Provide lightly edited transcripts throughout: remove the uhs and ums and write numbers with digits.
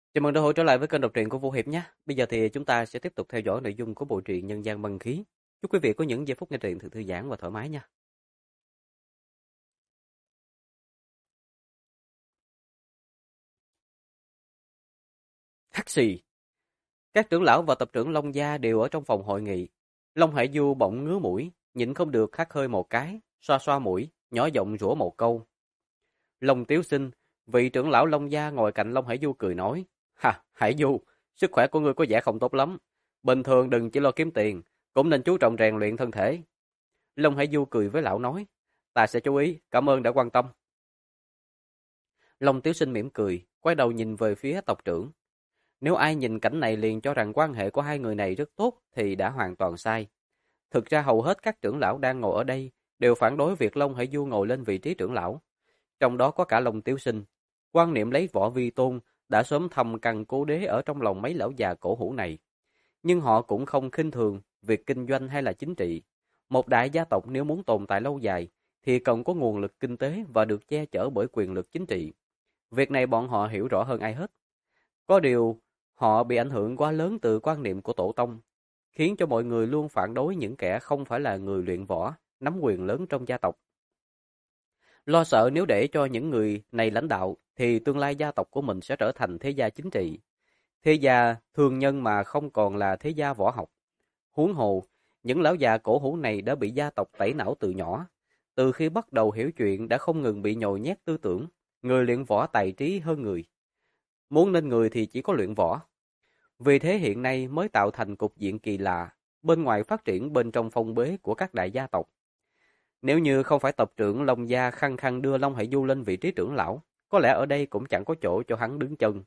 Chào mừng đã trở lại với kênh đọc truyện của Vũ Hiệp nhé. Bây giờ thì chúng ta sẽ tiếp tục theo dõi nội dung của bộ truyện Nhân gian băng khí. Chúc quý vị có những giây phút nghe truyện thật thư giãn và thoải mái nha. Hắc xì. Các trưởng lão và tập trưởng Long Gia đều ở trong phòng hội nghị. Long Hải Du bỗng ngứa mũi, nhịn không được hắt hơi một cái, xoa xoa mũi, nhỏ giọng rủa một câu. Long Tiếu Sinh, vị trưởng lão Long Gia ngồi cạnh Long Hải Du cười nói: "Ha, Hải Du, sức khỏe của ngươi có vẻ không tốt lắm. Bình thường đừng chỉ lo kiếm tiền, cũng nên chú trọng rèn luyện thân thể." Long Hải Du cười với lão nói: "Ta sẽ chú ý, cảm ơn đã quan tâm." Long Tiếu Sinh mỉm cười, quay đầu nhìn về phía tộc trưởng. Nếu ai nhìn cảnh này liền cho rằng quan hệ của hai người này rất tốt thì đã hoàn toàn sai. Thực ra hầu hết các trưởng lão đang ngồi ở đây đều phản đối việc Long Hải Du ngồi lên vị trí trưởng lão. Trong đó có cả Long Tiếu Sinh. Quan niệm lấy võ vi tôn đã sớm thầm căn cố đế ở trong lòng mấy lão già cổ hủ này. Nhưng họ cũng không khinh thường việc kinh doanh hay là chính trị. Một đại gia tộc nếu muốn tồn tại lâu dài thì cần có nguồn lực kinh tế và được che chở bởi quyền lực chính trị. Việc này bọn họ hiểu rõ hơn ai hết. Có điều, họ bị ảnh hưởng quá lớn từ quan niệm của tổ tông, khiến cho mọi người luôn phản đối những kẻ không phải là người luyện võ, nắm quyền lớn trong gia tộc. Lo sợ nếu để cho những người này lãnh đạo thì tương lai gia tộc của mình sẽ trở thành thế gia chính trị. Thế gia thương nhân mà không còn là thế gia võ học. Huống hồ, những lão già cổ hủ này đã bị gia tộc tẩy não từ nhỏ. Từ khi bắt đầu hiểu chuyện đã không ngừng bị nhồi nhét tư tưởng, người luyện võ tài trí hơn người. Muốn nên người thì chỉ có luyện võ. Vì thế hiện nay mới tạo thành cục diện kỳ lạ, bên ngoài phát triển bên trong phong bế của các đại gia tộc. Nếu như không phải tộc trưởng Long Gia khăng khăng đưa Long Hải Du lên vị trí trưởng lão, có lẽ ở đây cũng chẳng có chỗ cho hắn đứng chân.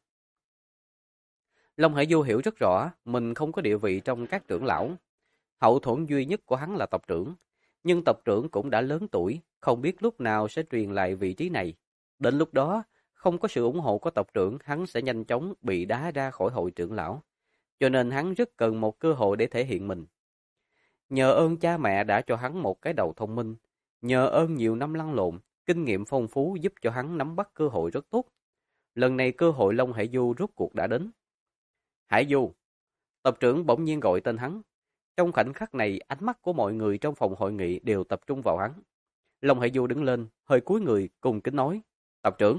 Long Hải Du hiểu rất rõ mình không có địa vị trong các trưởng lão. Hậu thuẫn duy nhất của hắn là tộc trưởng, nhưng tộc trưởng cũng đã lớn tuổi, không biết lúc nào sẽ truyền lại vị trí này. Đến lúc đó, không có sự ủng hộ của tộc trưởng, hắn sẽ nhanh chóng bị đá ra khỏi hội trưởng lão. Cho nên hắn rất cần một cơ hội để thể hiện mình. Nhờ ơn cha mẹ đã cho hắn một cái đầu thông minh, nhờ ơn nhiều năm lăn lộn, kinh nghiệm phong phú giúp cho hắn nắm bắt cơ hội rất tốt. Lần này cơ hội Long Hải Du rốt cuộc đã đến. Hải Du, tộc trưởng bỗng nhiên gọi tên hắn. Trong khoảnh khắc này, ánh mắt của mọi người trong phòng hội nghị đều tập trung vào hắn. Long Hải Du đứng lên, hơi cúi người, cùng kính nói: "Tộc trưởng."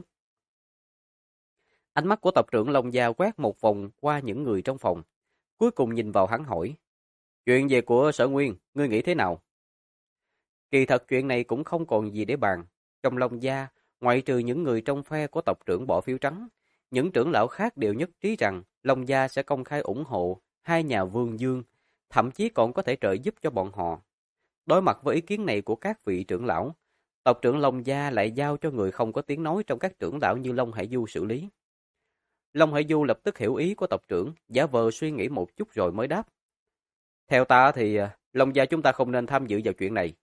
Ánh mắt của tộc trưởng Long Gia quét một vòng qua những người trong phòng, cuối cùng nhìn vào hắn hỏi: "Chuyện về của Sở Nguyên, ngươi nghĩ thế nào?" Kỳ thật chuyện này cũng không còn gì để bàn. Trong Long Gia, ngoại trừ những người trong phe của tộc trưởng bỏ phiếu trắng, những trưởng lão khác đều nhất trí rằng Long Gia sẽ công khai ủng hộ hai nhà Vương Dương, thậm chí còn có thể trợ giúp cho bọn họ. Đối mặt với ý kiến này của các vị trưởng lão, tộc trưởng Long Gia lại giao cho người không có tiếng nói trong các trưởng lão như Long Hải Du xử lý. Long Hải Du lập tức hiểu ý của tộc trưởng, giả vờ suy nghĩ một chút rồi mới đáp: "Theo ta thì Long Gia chúng ta không nên tham dự vào chuyện này."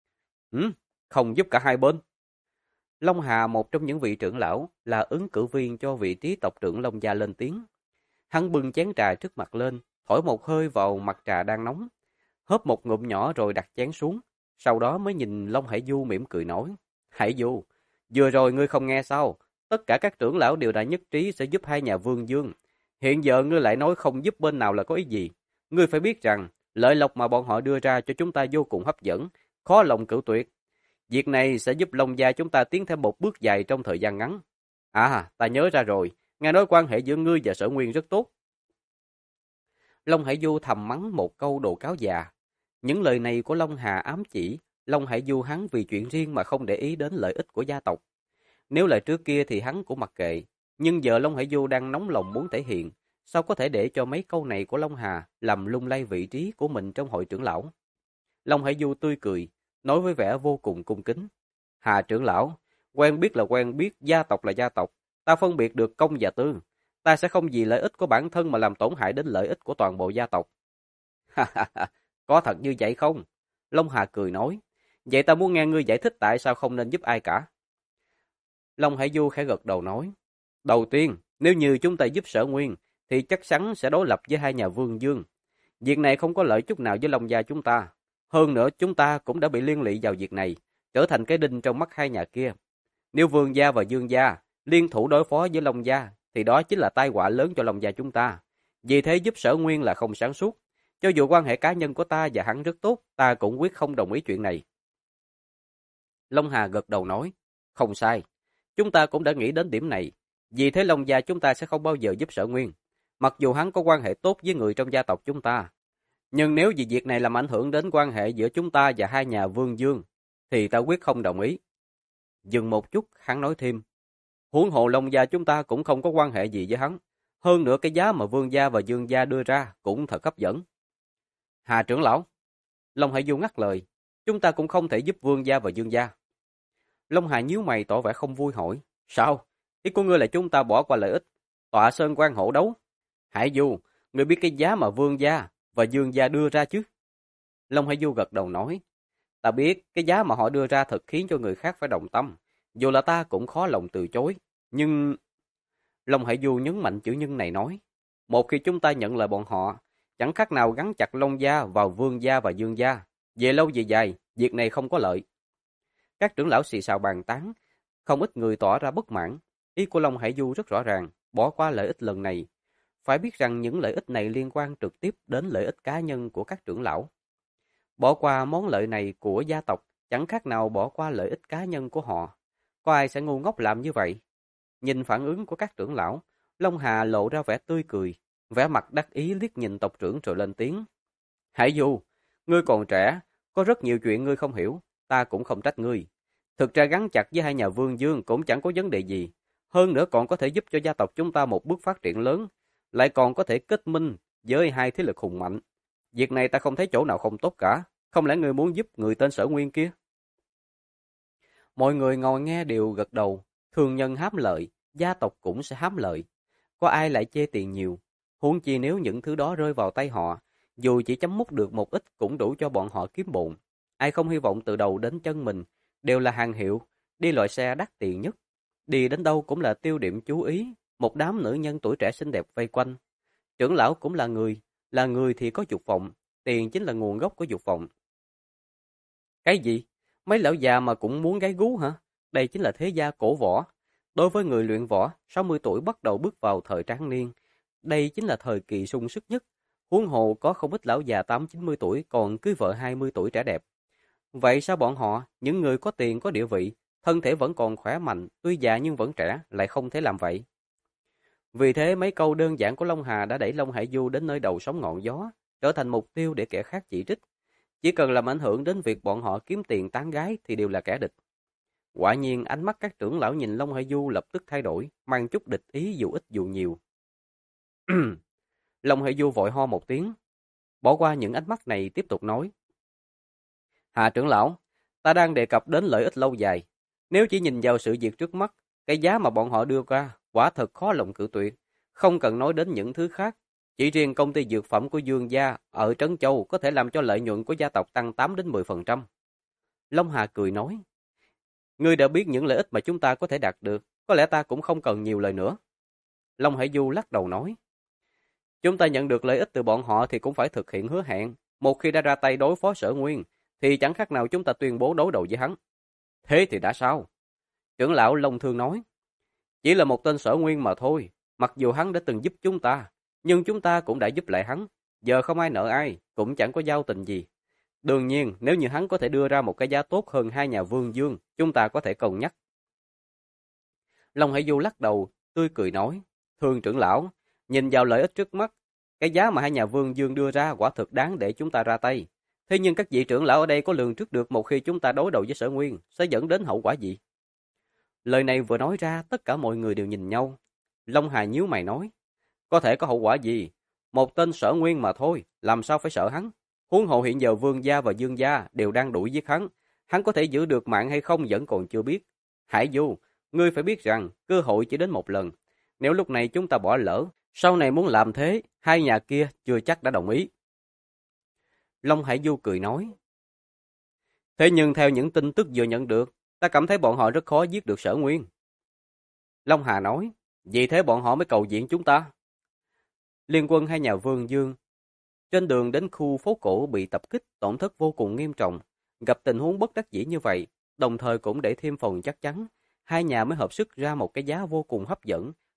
Không giúp cả hai bên. Long Hà, một trong những vị trưởng lão, là ứng cử viên cho vị trí tộc trưởng Long Gia lên tiếng. Hắn bưng chén trà trước mặt lên, thổi một hơi vào mặt trà đang nóng, hớp một ngụm nhỏ rồi đặt chén xuống, sau đó mới nhìn Long Hải Du mỉm cười nói: "Hải Du, vừa rồi ngươi không nghe sao? Tất cả các trưởng lão đều đã nhất trí sẽ giúp hai nhà Vương Dương. Hiện giờ ngươi lại nói không giúp bên nào là có ý gì? Ngươi phải biết rằng, lợi lộc mà bọn họ đưa ra cho chúng ta vô cùng hấp dẫn, khó lòng cự tuyệt. Việc này sẽ giúp Long Gia chúng ta tiến thêm một bước dài trong thời gian ngắn. À, ta nhớ ra rồi, nghe nói quan hệ giữa ngươi và Sở Nguyên rất tốt." Long Hải Du thầm mắng một câu đồ cáo già. Những lời này của Long Hà ám chỉ Long Hải Du hắn vì chuyện riêng mà không để ý đến lợi ích của gia tộc. Nếu là trước kia thì hắn cũng mặc kệ, nhưng giờ Long Hải Du đang nóng lòng muốn thể hiện, sao có thể để cho mấy câu này của Long Hà làm lung lay vị trí của mình trong hội trưởng lão. Long Hải Du tươi cười, nói với vẻ vô cùng cung kính: "Hà trưởng lão, quen biết là quen biết, gia tộc là gia tộc, ta phân biệt được công và tư. Ta sẽ không vì lợi ích của bản thân mà làm tổn hại đến lợi ích của toàn bộ gia tộc." "Có thật như vậy không?" Long Hà cười nói. "Vậy ta muốn nghe ngươi giải thích tại sao không nên giúp ai cả." Long Hải Du khẽ gật đầu nói: "Đầu tiên, nếu như chúng ta giúp Sở Nguyên, thì chắc chắn sẽ đối lập với hai nhà Vương Dương. Việc này không có lợi chút nào với Long Gia chúng ta. Hơn nữa chúng ta cũng đã bị liên lụy vào việc này, trở thành cái đinh trong mắt hai nhà kia. Nếu Vương Gia và Dương Gia liên thủ đối phó với Long Gia, thì đó chính là tai họa lớn cho Long gia chúng ta. Vì thế giúp Sở Nguyên là không sáng suốt. Cho dù quan hệ cá nhân của ta và hắn rất tốt, ta cũng quyết không đồng ý chuyện này. Long Hà gật đầu nói, không sai. Chúng ta cũng đã nghĩ đến điểm này. Vì thế Long gia chúng ta sẽ không bao giờ giúp Sở Nguyên. Mặc dù hắn có quan hệ tốt với người trong gia tộc chúng ta. Nhưng nếu vì việc này làm ảnh hưởng đến quan hệ giữa chúng ta và hai nhà Vương Dương, thì ta quyết không đồng ý. Dừng một chút, hắn nói thêm, huống hồ Long gia chúng ta cũng không có quan hệ gì với hắn. Hơn nữa cái giá mà Vương gia và Dương gia đưa ra cũng thật hấp dẫn. Hà trưởng lão, Long Hải Du ngắt lời, chúng ta cũng không thể giúp Vương gia và Dương gia. Long Hà nhíu mày tỏ vẻ không vui hỏi, sao? Ý của ngươi là chúng ta bỏ qua lợi ích, tọa sơn quan hổ đấu. Hải Du, ngươi biết cái giá mà Vương gia và Dương gia đưa ra chứ? Long Hải Du gật đầu nói, ta biết cái giá mà họ đưa ra thật khiến cho người khác phải động tâm, dù là ta cũng khó lòng từ chối. Nhưng... Long Hải Du nhấn mạnh chữ nhưng này nói, một khi chúng ta nhận lời bọn họ, chẳng khác nào gắn chặt Long gia vào Vương gia và Dương gia. Về lâu về dài, việc này không có lợi. Các trưởng lão xì xào bàn tán, không ít người tỏ ra bất mãn. Ý của Long Hải Du rất rõ ràng, bỏ qua lợi ích lần này. Phải biết rằng những lợi ích này liên quan trực tiếp đến lợi ích cá nhân của các trưởng lão. Bỏ qua món lợi này của gia tộc, chẳng khác nào bỏ qua lợi ích cá nhân của họ. Có ai sẽ ngu ngốc làm như vậy? Nhìn phản ứng của các trưởng lão, Long Hà lộ ra vẻ tươi cười, vẻ mặt đắc ý liếc nhìn tộc trưởng rồi lên tiếng. Hải Du, ngươi còn trẻ, có rất nhiều chuyện ngươi không hiểu, ta cũng không trách ngươi. Thực ra gắn chặt với hai nhà Vương Dương cũng chẳng có vấn đề gì. Hơn nữa còn có thể giúp cho gia tộc chúng ta một bước phát triển lớn, lại còn có thể kết minh với hai thế lực hùng mạnh. Việc này ta không thấy chỗ nào không tốt cả, không lẽ ngươi muốn giúp người tên Sở Nguyên kia? Mọi người ngồi nghe đều gật đầu, thương nhân hám lợi, gia tộc cũng sẽ hám lợi. Có ai lại chê tiền nhiều, huống chi nếu những thứ đó rơi vào tay họ, dù chỉ chấm mút được một ít cũng đủ cho bọn họ kiếm bộn. Ai không hy vọng từ đầu đến chân mình đều là hàng hiệu, đi loại xe đắt tiền nhất. Đi đến đâu cũng là tiêu điểm chú ý, một đám nữ nhân tuổi trẻ xinh đẹp vây quanh. Trưởng lão cũng là người thì có dục vọng, tiền chính là nguồn gốc của dục vọng. Cái gì? Mấy lão già mà cũng muốn gái gú hả? Đây chính là thế gia cổ võ. Đối với người luyện võ, 60 tuổi bắt đầu bước vào thời tráng niên. Đây chính là thời kỳ sung sức nhất. Huống hồ có không ít lão già 8-90 tuổi còn cưới vợ 20 tuổi trẻ đẹp. Vậy sao bọn họ, những người có tiền có địa vị, thân thể vẫn còn khỏe mạnh, tuy già nhưng vẫn trẻ, lại không thể làm vậy? Vì thế mấy câu đơn giản của Long Hà đã đẩy Long Hải Du đến nơi đầu sóng ngọn gió, trở thành mục tiêu để kẻ khác chỉ trích. Chỉ cần làm ảnh hưởng đến việc bọn họ kiếm tiền tán gái thì đều là kẻ địch. Quả nhiên ánh mắt các trưởng lão nhìn Long Hải Du lập tức thay đổi, mang chút địch ý dù ít dù nhiều. Long Hải Du vội ho một tiếng, bỏ qua những ánh mắt này tiếp tục nói. Hà trưởng lão, ta đang đề cập đến lợi ích lâu dài. Nếu chỉ nhìn vào sự việc trước mắt, cái giá mà bọn họ đưa ra, quả thật khó lòng cự tuyệt. Không cần nói đến những thứ khác. Chỉ riêng công ty dược phẩm của Dương gia ở Trấn Châu có thể làm cho lợi nhuận của gia tộc tăng 8-10%. Long Hà cười nói. Ngươi đã biết những lợi ích mà chúng ta có thể đạt được, có lẽ ta cũng không cần nhiều lời nữa. Long Hải Du lắc đầu nói. Chúng ta nhận được lợi ích từ bọn họ thì cũng phải thực hiện hứa hẹn. Một khi đã ra tay đối phó Sở Nguyên, thì chẳng khác nào chúng ta tuyên bố đối đầu với hắn. Thế thì đã sao? Trưởng lão Long Thương nói. Chỉ là một tên Sở Nguyên mà thôi. Mặc dù hắn đã từng giúp chúng ta, nhưng chúng ta cũng đã giúp lại hắn. Giờ không ai nợ ai, cũng chẳng có giao tình gì. Đương nhiên, nếu như hắn có thể đưa ra một cái giá tốt hơn hai nhà Vương Dương, chúng ta có thể cân nhắc. Long Hải Du lắc đầu, tươi cười nói. Thưa trưởng lão, nhìn vào lợi ích trước mắt, cái giá mà hai nhà Vương Dương đưa ra quả thực đáng để chúng ta ra tay. Thế nhưng các vị trưởng lão ở đây có lường trước được một khi chúng ta đối đầu với Sở Nguyên sẽ dẫn đến hậu quả gì? Lời này vừa nói ra, tất cả mọi người đều nhìn nhau. Long Hà nhíu mày nói, có thể có hậu quả gì? Một tên Sở Nguyên mà thôi, làm sao phải sợ hắn? Huống hồ hiện giờ Vương gia và Dương gia đều đang đuổi giết hắn. Hắn có thể giữ được mạng hay không vẫn còn chưa biết. Hải Du, ngươi phải biết rằng cơ hội chỉ đến một lần. Nếu lúc này chúng ta bỏ lỡ, sau này muốn làm thế, hai nhà kia chưa chắc đã đồng ý. Long Hải Du cười nói. Thế nhưng theo những tin tức vừa nhận được, ta cảm thấy bọn họ rất khó giết được Sở Nguyên. Long Hà nói, vì thế bọn họ mới cầu viện chúng ta. Liên quân hai nhà Vương Dương trên đường đến khu phố cổ bị tập kích, tổn thất vô cùng nghiêm trọng. Gặp tình huống bất đắc dĩ như vậy, đồng thời cũng để thêm phần chắc chắn, hai nhà mới hợp sức ra một cái giá vô cùng hấp dẫn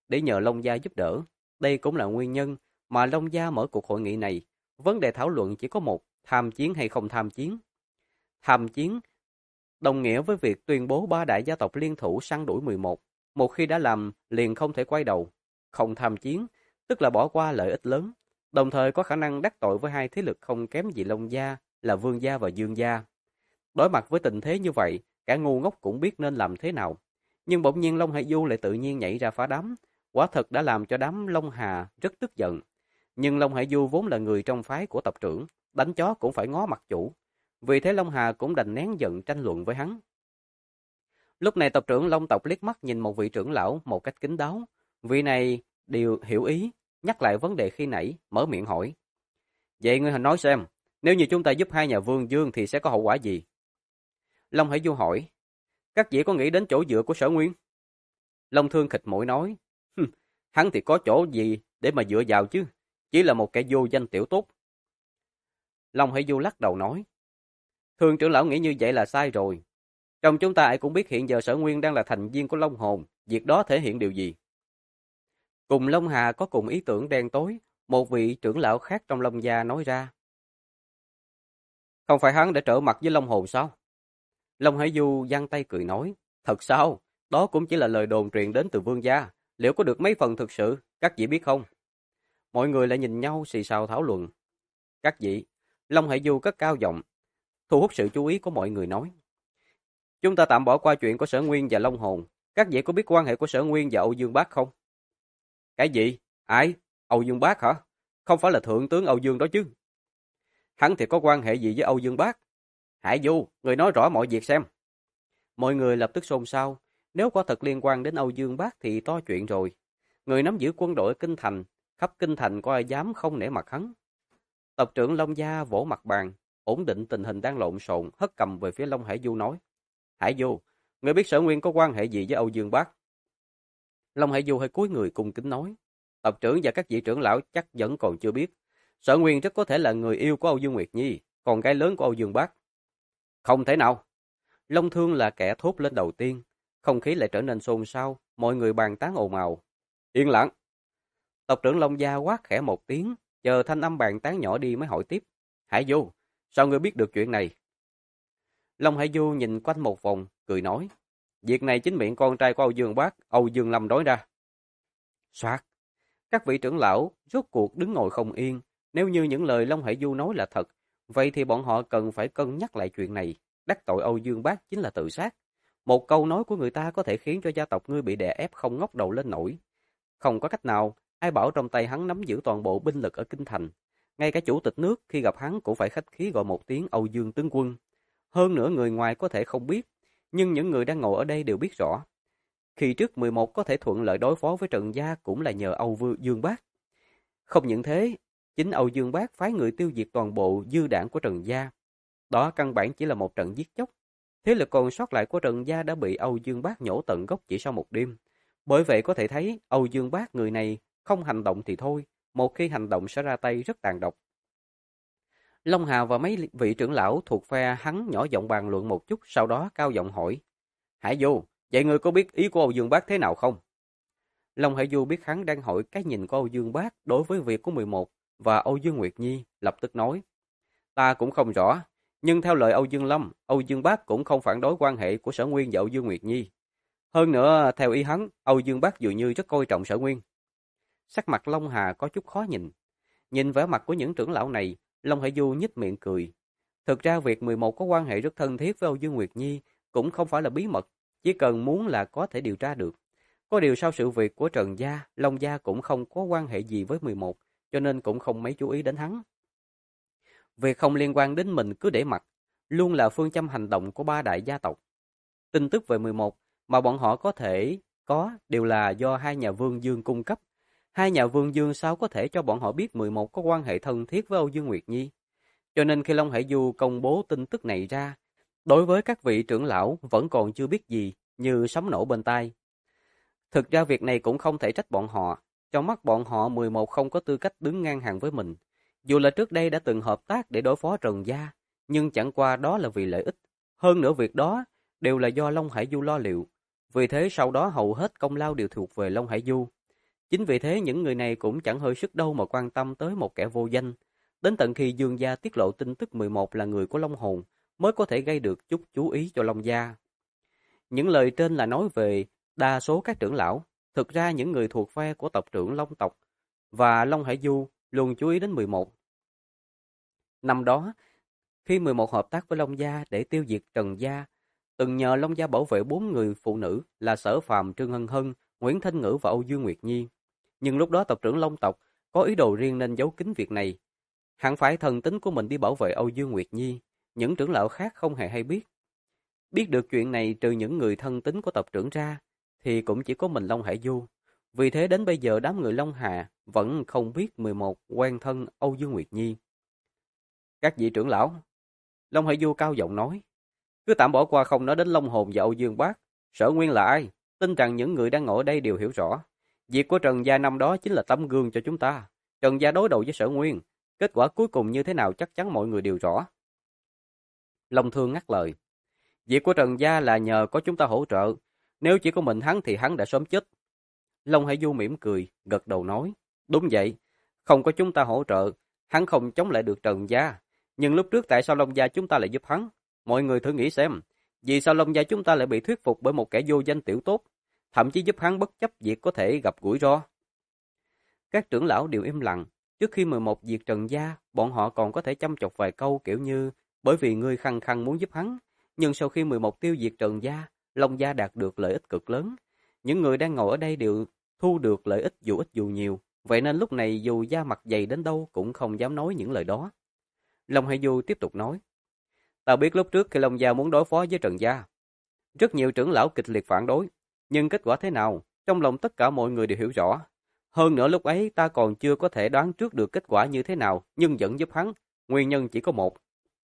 để nhờ Long Gia giúp đỡ. Đây cũng là nguyên nhân mà Long Gia mở cuộc hội nghị này. Vấn đề thảo luận chỉ có một, tham chiến hay không tham chiến. Tham chiến đồng nghĩa với việc tuyên bố ba đại gia tộc liên thủ săn đuổi 11. Một khi đã làm, liền không thể quay đầu. Không tham chiến, tức là bỏ qua lợi ích lớn, đồng thời có khả năng đắc tội với hai thế lực không kém gì Long Gia là Vương Gia và Dương Gia. Đối mặt với tình thế như vậy, cả ngu ngốc cũng biết nên làm thế nào. Nhưng bỗng nhiên Long Hải Du lại tự nhiên nhảy ra phá đám, quả thật đã làm cho đám Long Hà rất tức giận. Nhưng Long Hải Du vốn là người trong phái của tộc trưởng, đánh chó cũng phải ngó mặt chủ. Vì thế Long Hà cũng đành nén giận tranh luận với hắn. Lúc này tộc trưởng Long tộc liếc mắt nhìn một vị trưởng lão một cách kín đáo. Vị này đều hiểu ý, nhắc lại vấn đề khi nãy, mở miệng hỏi. Vậy ngươi nói xem, nếu như chúng ta giúp hai nhà Vương Dương thì sẽ có hậu quả gì? Long Hải Du hỏi, các vị có nghĩ đến chỗ dựa của Sở Nguyên? Long Thương khịt mũi nói, hắn thì có chỗ gì để mà dựa vào chứ, chỉ là một kẻ vô danh tiểu tốt. Long Hải Du lắc đầu nói, Thương trưởng lão nghĩ như vậy là sai rồi. Trong chúng ta ai cũng biết hiện giờ Sở Nguyên đang là thành viên của Long Hồn, việc đó thể hiện điều gì? Cùng Long Hà có cùng ý tưởng đen tối, một vị trưởng lão khác trong Long Gia nói ra. Không phải hắn để trở mặt với Long Hồn sao? Long Hải Du giang tay cười nói, thật sao? Đó cũng chỉ là lời đồn truyền đến từ Vương Gia, liệu có được mấy phần thực sự, các vị biết không? Mọi người lại nhìn nhau xì xào thảo luận. Các vị, Long Hải Du cất cao giọng, thu hút sự chú ý của mọi người nói. Chúng ta tạm bỏ qua chuyện của Sở Nguyên và Long Hồn, các vị có biết quan hệ của Sở Nguyên và Âu Dương Bác không? Cái gì? Ai? Âu Dương Bác hả? Không phải là thượng tướng Âu Dương đó chứ? Hắn thì có quan hệ gì với Âu Dương Bác? Hải Du, người nói rõ mọi việc xem. Mọi người lập tức xôn xao, nếu quả thật liên quan đến Âu Dương Bác thì to chuyện rồi. Người nắm giữ quân đội Kinh Thành, khắp Kinh Thành có ai dám không nể mặt hắn. Tộc trưởng Long Gia vỗ mặt bàn, ổn định tình hình đang lộn xộn, hất cầm về phía Long Hải Du nói. Hải Du, người biết Sở Nguyên có quan hệ gì với Âu Dương Bác? Long Hải Du hơi cúi người cung kính nói. Tộc trưởng và các vị trưởng lão chắc vẫn còn chưa biết. Sở Nguyên rất có thể là người yêu của Âu Dương Nguyệt Nhi, con gái lớn của Âu Dương Bác. Không thể nào. Long Thương là kẻ thốt lên đầu tiên. Không khí lại trở nên xôn xao, mọi người bàn tán ồn ào. Yên lặng. Tộc trưởng Long Gia quát khẽ một tiếng, chờ thanh âm bàn tán nhỏ đi mới hỏi tiếp. Hải Du, sao ngươi biết được chuyện này? Long Hải Du nhìn quanh một vòng, cười nói. Việc này chính miệng con trai của Âu Dương Bác, Âu Dương Lâm nói ra. Soát. Các vị trưởng lão rốt cuộc đứng ngồi không yên. Nếu như những lời Long Hải Du nói là thật, vậy thì bọn họ cần phải cân nhắc lại chuyện này. Đắc tội Âu Dương Bác chính là tự sát. Một câu nói của người ta có thể khiến cho gia tộc ngươi bị đè ép không ngóc đầu lên nổi. Không có cách nào, ai bảo trong tay hắn nắm giữ toàn bộ binh lực ở Kinh Thành. Ngay cả chủ tịch nước khi gặp hắn cũng phải khách khí gọi một tiếng Âu Dương tướng quân. Hơn nữa người ngoài có thể không biết, nhưng những người đang ngồi ở đây đều biết rõ. Khi trước 11 có thể thuận lợi đối phó với Trần Gia cũng là nhờ Âu Dương Bác. Không những thế, chính Âu Dương Bác phái người tiêu diệt toàn bộ dư đảng của Trần Gia. Đó căn bản chỉ là một trận giết chóc. Thế lực còn sót lại của Trần Gia đã bị Âu Dương Bác nhổ tận gốc chỉ sau một đêm. Bởi vậy có thể thấy Âu Dương Bác người này không hành động thì thôi, một khi hành động sẽ ra tay rất tàn độc. Long Hà và mấy vị trưởng lão thuộc phe hắn nhỏ giọng bàn luận một chút, sau đó cao giọng hỏi. Hải Du, vậy ngươi có biết ý của Âu Dương Bác thế nào không? Long Hải Du biết hắn đang hỏi cái nhìn của Âu Dương Bác đối với việc của 11 và Âu Dương Nguyệt Nhi, lập tức nói. Ta cũng không rõ, nhưng theo lời Âu Dương Lâm, Âu Dương Bác cũng không phản đối quan hệ của Sở Nguyên và Âu Dương Nguyệt Nhi. Hơn nữa, theo ý hắn, Âu Dương Bác dường như rất coi trọng Sở Nguyên. Sắc mặt Long Hà có chút khó nhìn. Nhìn vẻ mặt của những trưởng lão này, Long Hải Du nhếch miệng cười. Thực ra việc 11 có quan hệ rất thân thiết với Âu Dương Nguyệt Nhi cũng không phải là bí mật, chỉ cần muốn là có thể điều tra được. Có điều sau sự việc của Trần Gia, Long Gia cũng không có quan hệ gì với 11, cho nên cũng không mấy chú ý đến hắn. Việc không liên quan đến mình cứ để mặc, luôn là phương châm hành động của ba đại gia tộc. Tin tức về 11 mà bọn họ có thể có đều là do hai nhà Vương Dương cung cấp. Hai nhà Vương Dương sao có thể cho bọn họ biết 11 có quan hệ thân thiết với Âu Dương Nguyệt Nhi. Cho nên khi Long Hải Du công bố tin tức này ra, đối với các vị trưởng lão vẫn còn chưa biết gì, như sấm nổ bên tai. Thực ra việc này cũng không thể trách bọn họ. Trong mắt bọn họ 11 không có tư cách đứng ngang hàng với mình. Dù là trước đây đã từng hợp tác để đối phó Trần Gia, nhưng chẳng qua đó là vì lợi ích. Hơn nữa việc đó đều là do Long Hải Du lo liệu. Vì thế sau đó hầu hết công lao đều thuộc về Long Hải Du. Chính vì thế những người này cũng chẳng hơi sức đâu mà quan tâm tới một kẻ vô danh. Đến tận khi Dương gia tiết lộ tin tức 11 là người của Long Hồn mới có thể gây được chút chú ý cho Long gia. Những lời trên là nói về đa số các trưởng lão. Thực ra những người thuộc phe của tộc trưởng Long tộc và Long Hải Du luôn chú ý đến 11. Năm đó, khi 11 hợp tác với Long gia để tiêu diệt Trần gia, từng nhờ Long gia bảo vệ 4 người phụ nữ là Sở Phàm, Trương Hân Hân, Nguyễn Thanh Ngữ và Âu Dương Nguyệt Nhi. Nhưng lúc đó tộc trưởng Long tộc có ý đồ riêng nên giấu kín việc này. Hắn phải thần tính của mình đi bảo vệ Âu Dương Nguyệt Nhi, những trưởng lão khác không hề hay biết. Biết được chuyện này trừ những người thân tín của tộc trưởng ra, thì cũng chỉ có mình Long Hải Du. Vì thế đến bây giờ đám người Long Hà vẫn không biết 11 quen thân Âu Dương Nguyệt Nhi. Các vị trưởng lão, Long Hải Du cao giọng nói, cứ tạm bỏ qua không nói đến Long Hồn và Âu Dương Bác. Sở Nguyên là ai? Tin rằng những người đang ngồi ở đây đều hiểu rõ. Việc của Trần gia năm đó chính là tấm gương cho chúng ta. Trần gia đối đầu với Sở Nguyên. Kết quả cuối cùng như thế nào chắc chắn mọi người đều rõ. Long Thương ngắt lời. Việc của Trần gia là nhờ có chúng ta hỗ trợ. Nếu chỉ có mình hắn thì hắn đã sớm chết. Long Hải Du mỉm cười, gật đầu nói. Đúng vậy, không có chúng ta hỗ trợ, hắn không chống lại được Trần gia. Nhưng lúc trước tại sao Long gia chúng ta lại giúp hắn? Mọi người thử nghĩ xem, vì sao Long gia chúng ta lại bị thuyết phục bởi một kẻ vô danh tiểu tốt, thậm chí giúp hắn bất chấp việc có thể gặp rủi ro? Các trưởng lão đều im lặng. Trước khi 11 diệt Trần gia, bọn họ còn có thể chăm chọc vài câu kiểu như bởi vì ngươi khăng khăng muốn giúp hắn. Nhưng sau khi 11 tiêu diệt Trần gia, Long gia đạt được lợi ích cực lớn. Những người đang ngồi ở đây đều thu được lợi ích dù ít dù nhiều. Vậy nên lúc này dù da mặt dày đến đâu cũng không dám nói những lời đó. Long Hải Du tiếp tục nói. Ta biết lúc trước khi Long gia muốn đối phó với Trần gia, rất nhiều trưởng lão kịch liệt phản đối. Nhưng kết quả thế nào, trong lòng tất cả mọi người đều hiểu rõ. Hơn nữa lúc ấy ta còn chưa có thể đoán trước được kết quả như thế nào, nhưng vẫn giúp hắn. Nguyên nhân chỉ có một.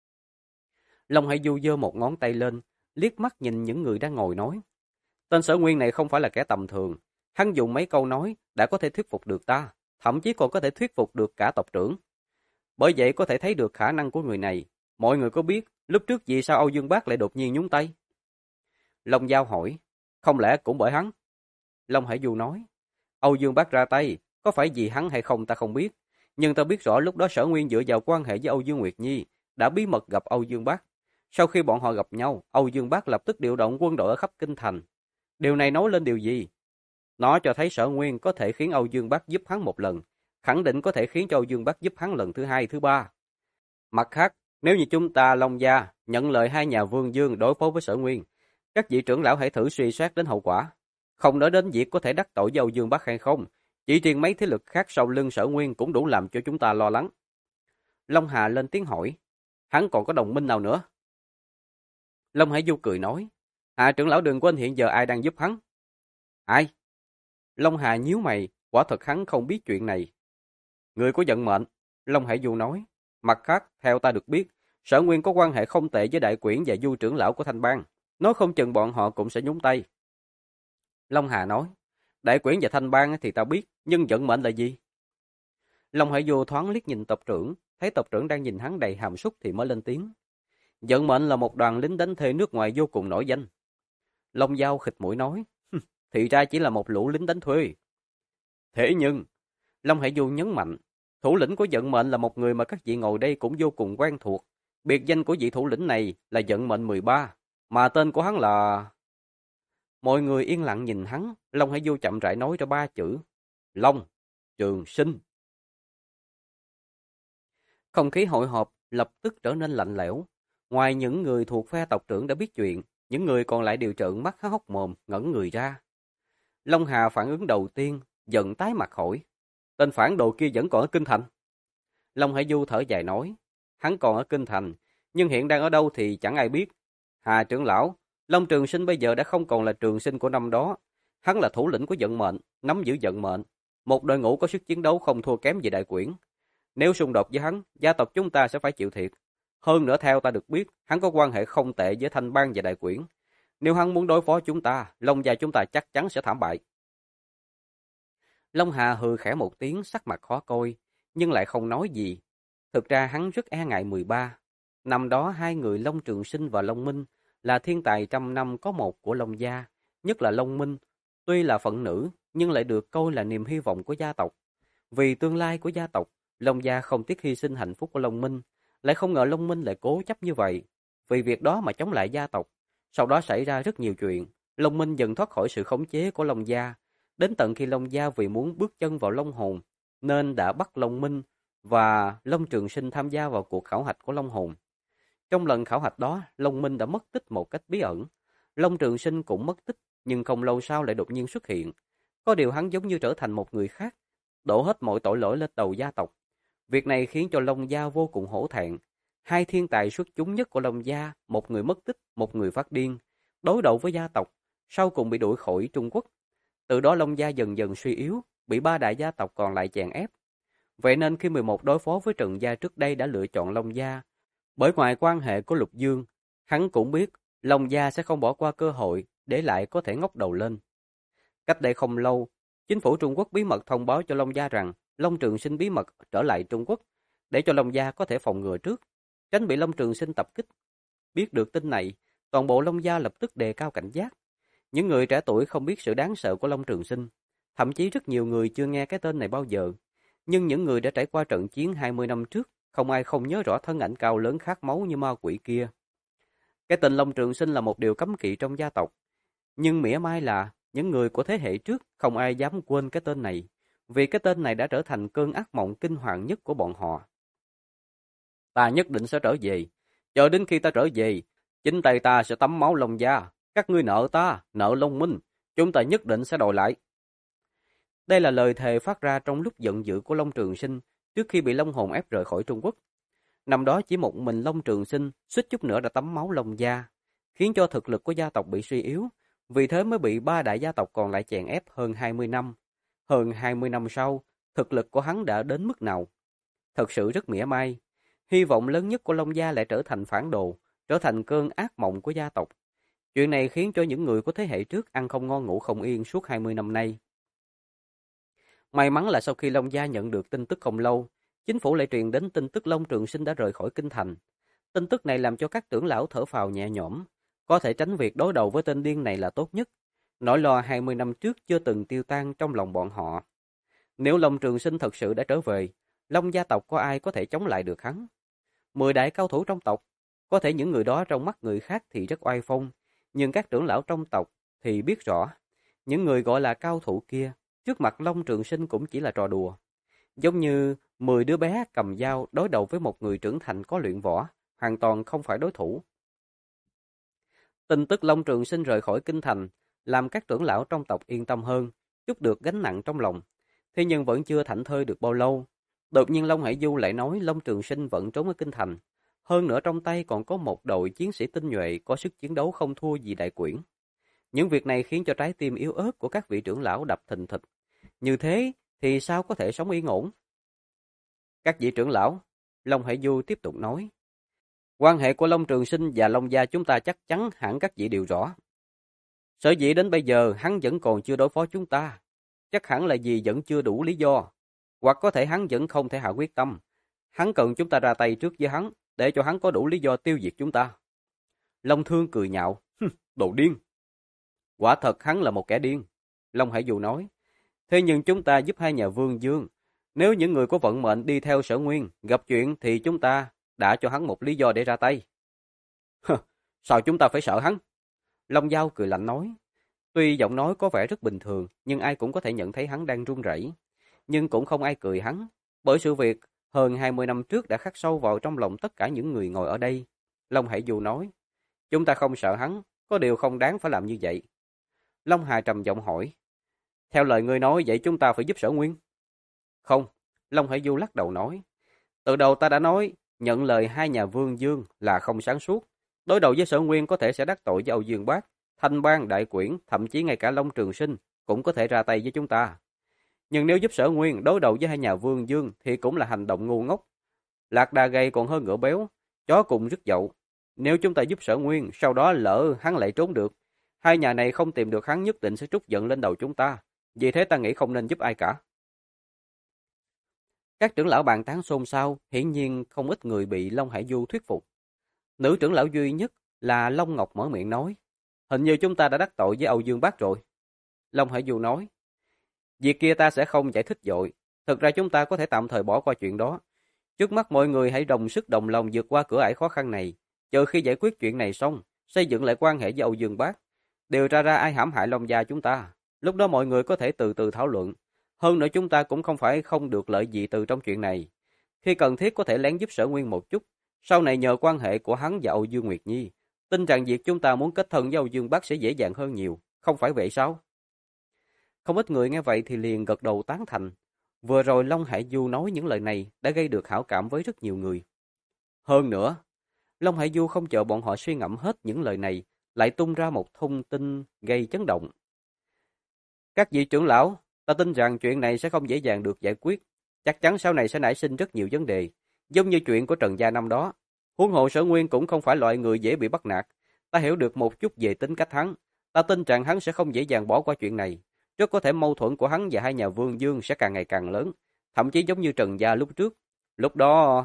Long Hải Du giơ một ngón tay lên, liếc mắt nhìn những người đang ngồi nói. Tên Sở Nguyên này không phải là kẻ tầm thường. Hắn dùng mấy câu nói đã có thể thuyết phục được ta, thậm chí còn có thể thuyết phục được cả tộc trưởng. Bởi vậy có thể thấy được khả năng của người này. Mọi người có biết lúc trước vì sao Âu Dương Bác lại đột nhiên nhúng tay? Long Giao hỏi, không lẽ cũng bởi hắn? Long Hải Du nói, Âu Dương Bác ra tay, có phải vì hắn hay không ta không biết. Nhưng ta biết rõ lúc đó Sở Nguyên dựa vào quan hệ với Âu Dương Nguyệt Nhi, đã bí mật gặp Âu Dương Bác. Sau khi bọn họ gặp nhau, Âu Dương Bác lập tức điều động quân đội ở khắp kinh thành. Điều này nói lên điều gì? Nó cho thấy Sở Nguyên có thể khiến Âu Dương Bác giúp hắn một lần, khẳng định có thể khiến cho Âu Dương Bác giúp hắn lần thứ hai, thứ ba. Mặt khác, nếu như chúng ta Long gia nhận lời hai nhà Vương Dương đối phó với Sở Nguyên, các vị trưởng lão hãy thử suy xét đến hậu quả. Không nói đến việc có thể đắc tội với Âu Dương Bác hay không, chỉ riêng mấy thế lực khác sau lưng Sở Nguyên cũng đủ làm cho chúng ta lo lắng. Long Hà lên tiếng hỏi, hắn còn có đồng minh nào nữa? Long Hải Du cười nói, Hạ trưởng lão đừng quên hiện giờ ai đang giúp hắn. Ai? Long Hà nhíu mày, quả thật hắn không biết chuyện này. Người có vận mệnh, Long Hải Du nói. Mặt khác, theo ta được biết, Sở Nguyên có quan hệ không tệ với đại quyển và Du trưởng lão của Thanh Bang. Nói không chừng bọn họ cũng sẽ nhúng tay. Long Hà nói, đại quyển và Thanh Bang thì ta biết, nhưng vận mệnh là gì? Long Hải Du thoáng liếc nhìn tộc trưởng, thấy tộc trưởng đang nhìn hắn đầy hàm súc thì mới lên tiếng. Vận mệnh là một đoàn lính đánh thuê nước ngoài vô cùng nổi danh. Long Giao khịt mũi nói, thì ra chỉ là một lũ lính đánh thuê. Thế nhưng, Long Hải Du nhấn mạnh, thủ lĩnh của vận mệnh là một người mà các vị ngồi đây cũng vô cùng quen thuộc. Biệt danh của vị thủ lĩnh này là vận mệnh 13, mà tên của hắn là... Mọi người yên lặng nhìn hắn, Long Hải Du chậm rãi nói ra 3 chữ. Long, Trường Sinh. Không khí hội họp lập tức trở nên lạnh lẽo. Ngoài những người thuộc phe tộc trưởng đã biết chuyện, những người còn lại đều trợn mắt há hốc mồm, ngẩn người ra. Long Hà phản ứng đầu tiên, giận tái mặt hỏi. Tên phản đồ kia vẫn còn ở Kinh Thành. Long Hải Du thở dài nói. Hắn còn ở Kinh Thành, nhưng hiện đang ở đâu thì chẳng ai biết. Hà trưởng lão, Long Trường Sinh bây giờ đã không còn là Trường Sinh của năm đó. Hắn là thủ lĩnh của vận mệnh, nắm giữ vận mệnh. Một đội ngũ có sức chiến đấu không thua kém về đại quyển. Nếu xung đột với hắn, gia tộc chúng ta sẽ phải chịu thiệt. Hơn nữa theo ta được biết, hắn có quan hệ không tệ với Thanh Bang và đại quyển. Nếu hắn muốn đối phó chúng ta, Long gia chúng ta chắc chắn sẽ thảm bại. Long Hà hừ khẽ một tiếng, sắc mặt khó coi, nhưng lại không nói gì. Thực ra hắn rất e ngại 13. Năm đó hai người Long Trường Sinh và Long Minh là thiên tài trăm năm có một của Long gia, nhất là Long Minh. Tuy là phận nữ, nhưng lại được coi là niềm hy vọng của gia tộc. Vì tương lai của gia tộc, Long Gia không tiếc hy sinh hạnh phúc của Long Minh, lại không ngờ Long Minh lại cố chấp như vậy. Vì việc đó mà chống lại gia tộc. Sau đó xảy ra rất nhiều chuyện, Long Minh dần thoát khỏi sự khống chế của Long Gia. Đến tận khi Long Gia vì muốn bước chân vào Long Hồn, nên đã bắt Long Minh và Long Trường Sinh tham gia vào cuộc khảo hạch của Long Hồn. Trong lần khảo hạch đó, Long Minh đã mất tích một cách bí ẩn. Long Trường Sinh cũng mất tích, nhưng không lâu sau lại đột nhiên xuất hiện. Có điều hắn giống như trở thành một người khác, đổ hết mọi tội lỗi lên đầu gia tộc. Việc này khiến cho Long Gia vô cùng hổ thẹn. Hai thiên tài xuất chúng nhất của Long Gia, một người mất tích, một người phát điên, đối đầu với gia tộc, sau cùng bị đuổi khỏi Trung Quốc. Từ đó Long Gia dần dần suy yếu, bị ba đại gia tộc còn lại chèn ép. Vậy nên khi 11 đối phó với Trần Gia trước đây đã lựa chọn Long Gia. Bởi ngoài quan hệ của Lục Dương, hắn cũng biết Long Gia sẽ không bỏ qua cơ hội để lại có thể ngóc đầu lên. Cách đây không lâu, chính phủ Trung Quốc bí mật thông báo cho Long Gia rằng Long Trường Sinh bí mật trở lại Trung Quốc, để cho Long Gia có thể phòng ngừa trước, tránh bị Long Trường Sinh tập kích. Biết được tin này, toàn bộ Long Gia lập tức đề cao cảnh giác. Những người trẻ tuổi không biết sự đáng sợ của Long Trường Sinh, thậm chí rất nhiều người chưa nghe cái tên này bao giờ. Nhưng những người đã trải qua trận chiến 20 năm trước, không ai không nhớ rõ thân ảnh cao lớn khát máu như ma quỷ kia. Cái tên Long Trường Sinh là một điều cấm kỵ trong gia tộc. Nhưng mỉa mai là những người của thế hệ trước không ai dám quên cái tên này, vì cái tên này đã trở thành cơn ác mộng kinh hoàng nhất của bọn họ. Ta nhất định sẽ trở về. Chờ đến khi ta trở về, chính tay ta sẽ tắm máu Long Gia. Các ngươi nợ ta, nợ Long Minh, chúng ta nhất định sẽ đòi lại. Đây là lời thề phát ra trong lúc giận dữ của Long Trường Sinh trước khi bị Long Hồn ép rời khỏi Trung Quốc. Năm đó chỉ một mình Long Trường Sinh suýt chút nữa đã tắm máu Long Gia, khiến cho thực lực của gia tộc bị suy yếu, vì thế mới bị ba đại gia tộc còn lại chèn ép hơn 20 năm. Hơn 20 năm sau, thực lực của hắn đã đến mức nào? Thật sự rất mỉa mai. Hy vọng lớn nhất của Long Gia lại trở thành phản đồ, trở thành cơn ác mộng của gia tộc. Chuyện này khiến cho những người của thế hệ trước ăn không ngon ngủ không yên suốt 20 năm nay. May mắn là sau khi Long Gia nhận được tin tức không lâu, chính phủ lại truyền đến tin tức Long Trường Sinh đã rời khỏi kinh thành. Tin tức này làm cho các trưởng lão thở phào nhẹ nhõm, có thể tránh việc đối đầu với tên điên này là tốt nhất. Nỗi lo 20 năm trước chưa từng tiêu tan trong lòng bọn họ. Nếu Long Trường Sinh thật sự đã trở về, Long gia tộc có ai có thể chống lại được hắn? 10 đại cao thủ trong tộc, có thể những người đó trong mắt người khác thì rất oai phong, nhưng các trưởng lão trong tộc thì biết rõ, những người gọi là cao thủ kia, trước mặt Long Trường Sinh cũng chỉ là trò đùa. Giống như 10 đứa bé cầm dao đối đầu với một người trưởng thành có luyện võ, hoàn toàn không phải đối thủ. Tin tức Long Trường Sinh rời khỏi kinh thành, làm các trưởng lão trong tộc yên tâm hơn, chút được gánh nặng trong lòng. Thế nhưng vẫn chưa thảnh thơi được bao lâu. Đột nhiên Long Hải Du lại nói Long Trường Sinh vẫn trốn ở kinh thành. Hơn nữa trong tay còn có một đội chiến sĩ tinh nhuệ có sức chiến đấu không thua gì Đại Quyển. Những việc này khiến cho trái tim yếu ớt của các vị trưởng lão đập thình thịch. Như thế thì sao có thể sống yên ổn? Các vị trưởng lão, Long Hải Du tiếp tục nói. Quan hệ của Long Trường Sinh và Long Gia chúng ta chắc chắn hẳn các vị đều rõ. Sở dĩ đến bây giờ hắn vẫn còn chưa đối phó chúng ta. Chắc hẳn là vì vẫn chưa đủ lý do. Hoặc có thể hắn vẫn không thể hạ quyết tâm. Hắn cần chúng ta ra tay trước với hắn, để cho hắn có đủ lý do tiêu diệt chúng ta. Long Thương cười nhạo. Đồ điên. Quả thật hắn là một kẻ điên. Long Hải Du nói. Thế nhưng chúng ta giúp hai nhà Vương Dương. Nếu những người có vận mệnh đi theo Sở Nguyên gặp chuyện thì chúng ta đã cho hắn một lý do để ra tay. Sao chúng ta phải sợ hắn? Long Giao cười lạnh nói. Tuy giọng nói có vẻ rất bình thường, nhưng ai cũng có thể nhận thấy hắn đang run rẩy. Nhưng cũng không ai cười hắn, bởi sự việc hơn 20 năm trước đã khắc sâu vào trong lòng tất cả những người ngồi ở đây. Long Hải Du nói, chúng ta không sợ hắn, có điều không đáng phải làm như vậy. Long Hà trầm giọng hỏi, theo lời ngươi nói vậy chúng ta phải giúp Sở Nguyên? Không, Long Hải Du lắc đầu nói, từ đầu ta đã nói, nhận lời hai nhà Vương Dương là không sáng suốt. Đối đầu với Sở Nguyên có thể sẽ đắc tội với Âu Dương Bác, Thanh Bang, Đại Quyển, thậm chí ngay cả Long Trường Sinh cũng có thể ra tay với chúng ta. Nhưng nếu giúp Sở Nguyên đối đầu với hai nhà Vương Dương thì cũng là hành động ngu ngốc. Lạc đà gầy còn hơn ngựa béo, chó cùng rất dậu. Nếu chúng ta giúp Sở Nguyên, sau đó lỡ hắn lại trốn được, hai nhà này không tìm được hắn nhất định sẽ trút giận lên đầu chúng ta. Vì thế ta nghĩ không nên giúp ai cả. Các trưởng lão bàn tán xôn xao, hiển nhiên không ít người bị Long Hải Du thuyết phục. Nữ trưởng lão duy nhất là Long Ngọc mở miệng nói, hình như chúng ta đã đắc tội với Âu Dương Bác rồi. Long Hải Du nói, Việc kia ta sẽ không giải thích vội. Thực ra chúng ta có thể tạm thời bỏ qua chuyện đó. Trước mắt mọi người hãy đồng sức đồng lòng vượt qua cửa ải khó khăn này. Chờ khi giải quyết chuyện này xong, xây dựng lại quan hệ với Âu Dương Bác, điều tra ra ai hãm hại Long Gia chúng ta. Lúc đó mọi người có thể từ từ thảo luận. Hơn nữa chúng ta cũng không phải không được lợi gì từ trong chuyện này. Khi cần thiết có thể lén giúp Sở Nguyên một chút. Sau này nhờ quan hệ của hắn và Âu Dương Nguyệt Nhi, tin rằng việc chúng ta muốn kết thân với Âu Dương Bác sẽ dễ dàng hơn nhiều. Không phải vậy sao? Không ít người nghe vậy thì liền gật đầu tán thành. Vừa rồi Long Hải Du nói những lời này đã gây được hảo cảm với rất nhiều người. Hơn nữa, Long Hải Du không chờ bọn họ suy ngẫm hết những lời này, lại tung ra một thông tin gây chấn động. Các vị trưởng lão, ta tin rằng chuyện này sẽ không dễ dàng được giải quyết. Chắc chắn sau này sẽ nảy sinh rất nhiều vấn đề, giống như chuyện của Trần Gia năm đó. Huống hồ Sở Nguyên cũng không phải loại người dễ bị bắt nạt. Ta hiểu được một chút về tính cách hắn. Ta tin rằng hắn sẽ không dễ dàng bỏ qua chuyện này. Rất có thể mâu thuẫn của hắn và hai nhà Vương Dương sẽ càng ngày càng lớn, thậm chí giống như Trần Gia lúc trước. Lúc đó,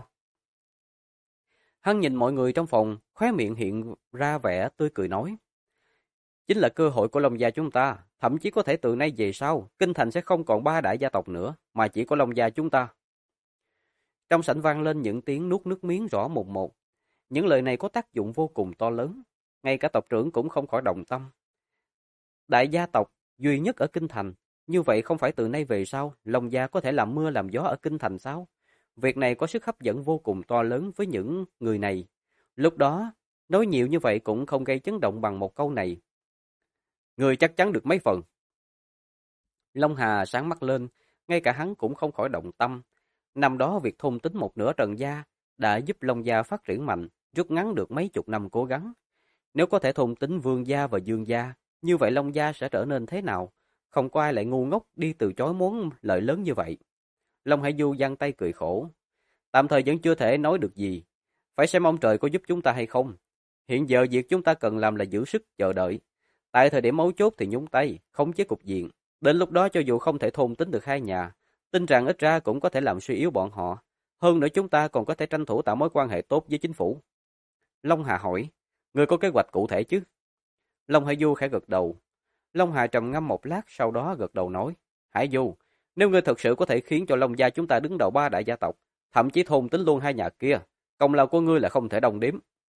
hắn nhìn mọi người trong phòng, khóe miệng hiện ra vẻ tươi cười nói. Chính là cơ hội của Long Gia chúng ta, thậm chí có thể từ nay về sau, Kinh Thành sẽ không còn ba đại gia tộc nữa, mà chỉ có Long Gia chúng ta. Trong sảnh vang lên những tiếng nuốt nước miếng rõ mồn một. Những lời này có tác dụng vô cùng to lớn, ngay cả tộc trưởng cũng không khỏi động tâm. Đại gia tộc duy nhất ở Kinh Thành, như vậy không phải từ nay về sau, Long Gia có thể làm mưa làm gió ở Kinh Thành sao? Việc này có sức hấp dẫn vô cùng to lớn với những người này. Lúc đó, nói nhiều như vậy cũng không gây chấn động bằng một câu này. Người chắc chắn được mấy phần. Long Hà sáng mắt lên, ngay cả hắn cũng không khỏi động tâm. Năm đó việc thôn tính một nửa Trần Gia đã giúp Long Gia phát triển mạnh, rút ngắn được mấy chục năm cố gắng. Nếu có thể thôn tính Vương Gia và Dương Gia, như vậy Long Gia sẽ trở nên thế nào? Không có ai lại ngu ngốc đi từ chối món lợi lớn như vậy. Long Hải Du giang tay cười khổ. Tạm thời vẫn chưa thể nói được gì. Phải xem ông trời có giúp chúng ta hay không. Hiện giờ việc chúng ta cần làm là giữ sức chờ đợi. Tại thời điểm mấu chốt thì nhúng tay, khống chế cục diện. Đến lúc đó cho dù không thể thôn tính được hai nhà, tin rằng ít ra cũng có thể làm suy yếu bọn họ. Hơn nữa chúng ta còn có thể tranh thủ tạo mối quan hệ tốt với chính phủ. Long Hà hỏi, ngươi có kế hoạch cụ thể chứ? Long Hải Du khẽ gật đầu. Long Hà trầm ngâm một lát sau đó gật đầu nói, Hải Du, nếu ngươi thật sự có thể khiến cho Long Gia chúng ta đứng đầu ba đại gia tộc, thậm chí thôn tính luôn hai nhà kia, công lao của ngươi là không thể đong đếm.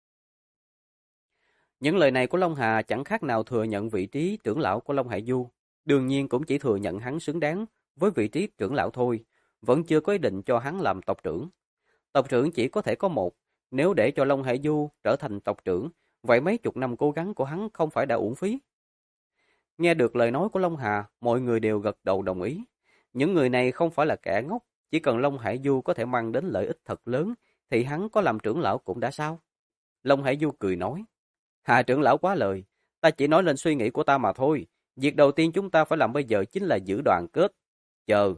Những lời này của Long Hà chẳng khác nào thừa nhận vị trí trưởng lão của Long Hải Du, đương nhiên cũng chỉ thừa nhận hắn xứng đáng với vị trí trưởng lão thôi, vẫn chưa có ý định cho hắn làm tộc trưởng. Tộc trưởng chỉ có thể có một, nếu để cho Long Hải Du trở thành tộc trưởng, vậy mấy chục năm cố gắng của hắn không phải đã uổng phí. Nghe được lời nói của Long Hà, mọi người đều gật đầu đồng ý. Những người này không phải là kẻ ngốc, chỉ cần Long Hải Du có thể mang đến lợi ích thật lớn, thì hắn có làm trưởng lão cũng đã sao. Long Hải Du cười nói, Hà trưởng lão quá lời, ta chỉ nói lên suy nghĩ của ta mà thôi. Việc đầu tiên chúng ta phải làm bây giờ chính là giữ đoàn kết. Chờ.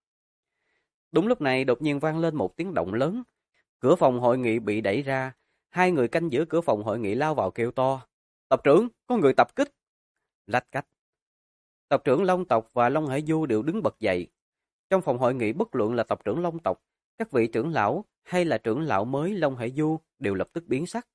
Đúng lúc này đột nhiên vang lên một tiếng động lớn. Cửa phòng hội nghị bị đẩy ra. Hai người canh giữ cửa phòng hội nghị lao vào kêu to. Tộc trưởng, có người tập kích. Lách cách. Tộc trưởng Long tộc và Long Hải Du đều đứng bật dậy. Trong phòng hội nghị bất luận là tộc trưởng Long tộc, các vị trưởng lão hay là trưởng lão mới Long Hải Du đều lập tức biến sắc.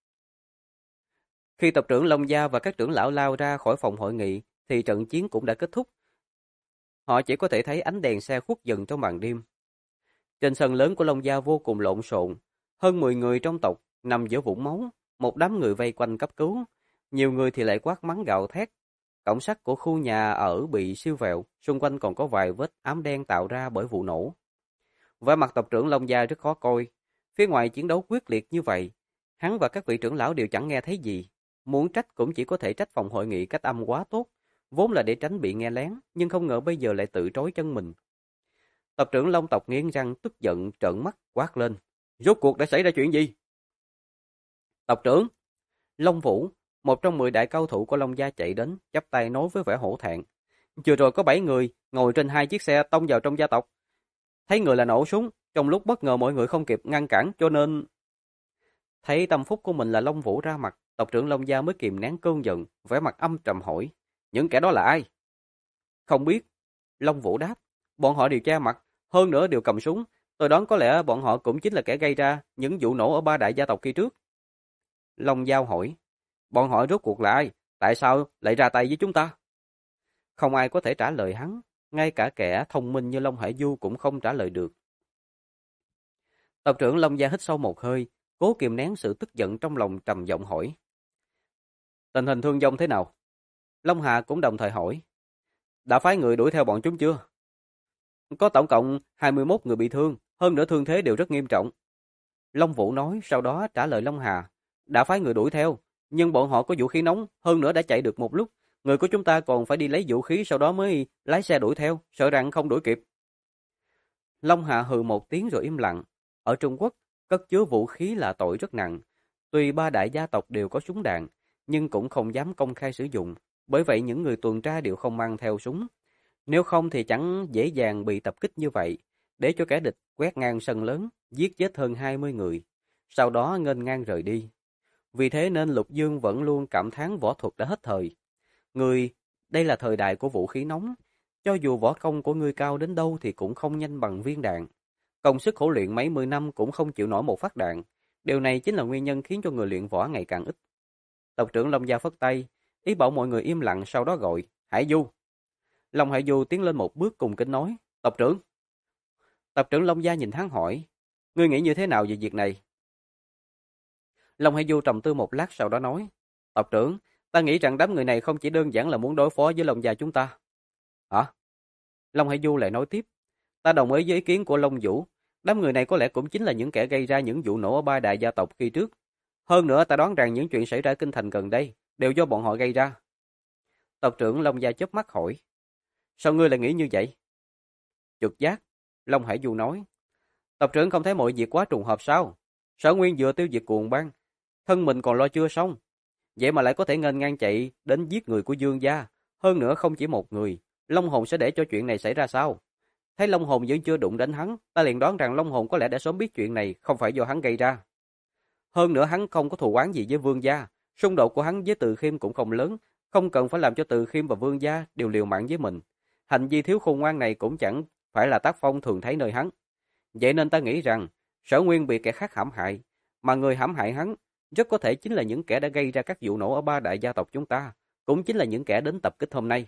Khi tộc trưởng Long Gia và các trưởng lão lao ra khỏi phòng hội nghị thì trận chiến cũng đã kết thúc. Họ chỉ có thể thấy ánh đèn xe khuất dần trong màn đêm. Trên sân lớn của Long Gia vô cùng lộn xộn, hơn 10 người trong tộc nằm giữa vũng máu, một đám người vây quanh cấp cứu, nhiều người thì lại quát mắng gào thét. Cổng sắt của khu nhà ở bị siêu vẹo, xung quanh còn có vài vết ám đen tạo ra bởi vụ nổ. Vẻ mặt tộc trưởng Long Gia rất khó coi, phía ngoài chiến đấu quyết liệt như vậy, hắn và các vị trưởng lão đều chẳng nghe thấy gì. Muốn trách cũng chỉ có thể trách phòng hội nghị cách âm quá tốt, vốn là để tránh bị nghe lén, nhưng không ngờ bây giờ lại tự trói chân mình. Tộc trưởng Long tộc nghiến răng tức giận trợn mắt quát lên. Rốt cuộc đã xảy ra chuyện gì? Tộc trưởng! Long Vũ, một trong 10 đại cao thủ của Long Gia chạy đến, chắp tay nói với vẻ hổ thẹn. Vừa rồi có 7 người ngồi trên 2 chiếc xe tông vào trong gia tộc. Thấy người là nổ súng, trong lúc bất ngờ mọi người không kịp ngăn cản cho nên... Thấy tâm phúc của mình là Long Vũ ra mặt, tộc trưởng Long Gia mới kìm nén cơn giận, vẻ mặt âm trầm hỏi. Những kẻ đó là ai? Không biết. Long Vũ đáp. Bọn họ đều che mặt, hơn nữa đều cầm súng. Tôi đoán có lẽ bọn họ cũng chính là kẻ gây ra những vụ nổ ở ba đại gia tộc kia trước. Long Giao hỏi. Bọn họ rốt cuộc là ai? Tại sao lại ra tay với chúng ta? Không ai có thể trả lời hắn. ngay cả kẻ thông minh như Long Hải Du cũng không trả lời được. Tộc trưởng Long Gia hít sâu một hơi, cố kìm nén sự tức giận trong lòng trầm giọng hỏi. Tình hình thương vong thế nào? Long Hà cũng đồng thời hỏi. Đã phái người đuổi theo bọn chúng chưa? Có tổng cộng 21 người bị thương, hơn nữa thương thế đều rất nghiêm trọng. Long Vũ nói, sau đó trả lời Long Hà. Đã phái người đuổi theo, nhưng bọn họ có vũ khí nóng, hơn nữa đã chạy được một lúc. Người của chúng ta còn phải đi lấy vũ khí sau đó mới lái xe đuổi theo, sợ rằng không đuổi kịp. Long Hà hừ một tiếng rồi im lặng. Ở Trung Quốc, cất chứa vũ khí là tội rất nặng. Tuy ba đại gia tộc đều có súng đạn, nhưng cũng không dám công khai sử dụng. Bởi vậy những người tuần tra đều không mang theo súng. Nếu không thì chẳng dễ dàng bị tập kích như vậy, để cho kẻ địch quét ngang sân lớn, giết chết hơn 20 người, sau đó nghênh ngang rời đi. Vì thế nên Lục Dương vẫn luôn cảm thán võ thuật đã hết thời. Đây là thời đại của vũ khí nóng, cho dù võ công của ngươi cao đến đâu thì cũng không nhanh bằng viên đạn. Công sức khổ luyện mấy mươi năm cũng không chịu nổi một phát đạn. Điều này chính là nguyên nhân khiến cho người luyện võ ngày càng ít. Tộc trưởng Long Gia phất tay, ý bảo mọi người im lặng, sau đó gọi, Hải Du. Long Hải Du tiến lên một bước cùng kính nói, tộc trưởng. Tộc trưởng Long Gia nhìn hắn hỏi, ngươi nghĩ như thế nào về việc này? Long Hải Du trầm tư một lát sau đó nói, tộc trưởng, ta nghĩ rằng đám người này không chỉ đơn giản là muốn đối phó với Long Gia chúng ta. Hả? Long Hải Du lại nói tiếp, ta đồng ý với ý kiến của Long Vũ, đám người này có lẽ cũng chính là những kẻ gây ra những vụ nổ ở ba đại gia tộc khi trước. Hơn nữa ta đoán rằng những chuyện xảy ra kinh thành gần đây đều do bọn họ gây ra. Tộc trưởng Long Gia chớp mắt hỏi, sao ngươi lại nghĩ như vậy? Trực giác, Long Hải Du nói, tộc trưởng không thấy mọi việc quá trùng hợp sao? Sở Nguyên vừa tiêu diệt cuồng bang, thân mình còn lo chưa xong, vậy mà lại có thể nghênh ngang chạy đến giết người của Dương gia, hơn nữa không chỉ một người. Long Hồn sẽ để cho chuyện này xảy ra sao? Thấy Long Hồn vẫn chưa đụng đến hắn, ta liền đoán rằng Long Hồn có lẽ đã sớm biết chuyện này không phải do hắn gây ra. Hơn nữa hắn không có thù oán gì với Vương gia, xung đột của hắn với Từ Khiêm cũng không lớn, không cần phải làm cho Từ Khiêm và Vương gia đều liều mạng với mình. Hành vi thiếu khôn ngoan này cũng chẳng phải là tác phong thường thấy nơi hắn. Vậy nên ta nghĩ rằng Sở Nguyên bị kẻ khác hãm hại, mà người hãm hại hắn rất có thể chính là những kẻ đã gây ra các vụ nổ ở ba đại gia tộc chúng ta, cũng chính là những kẻ đến tập kích hôm nay.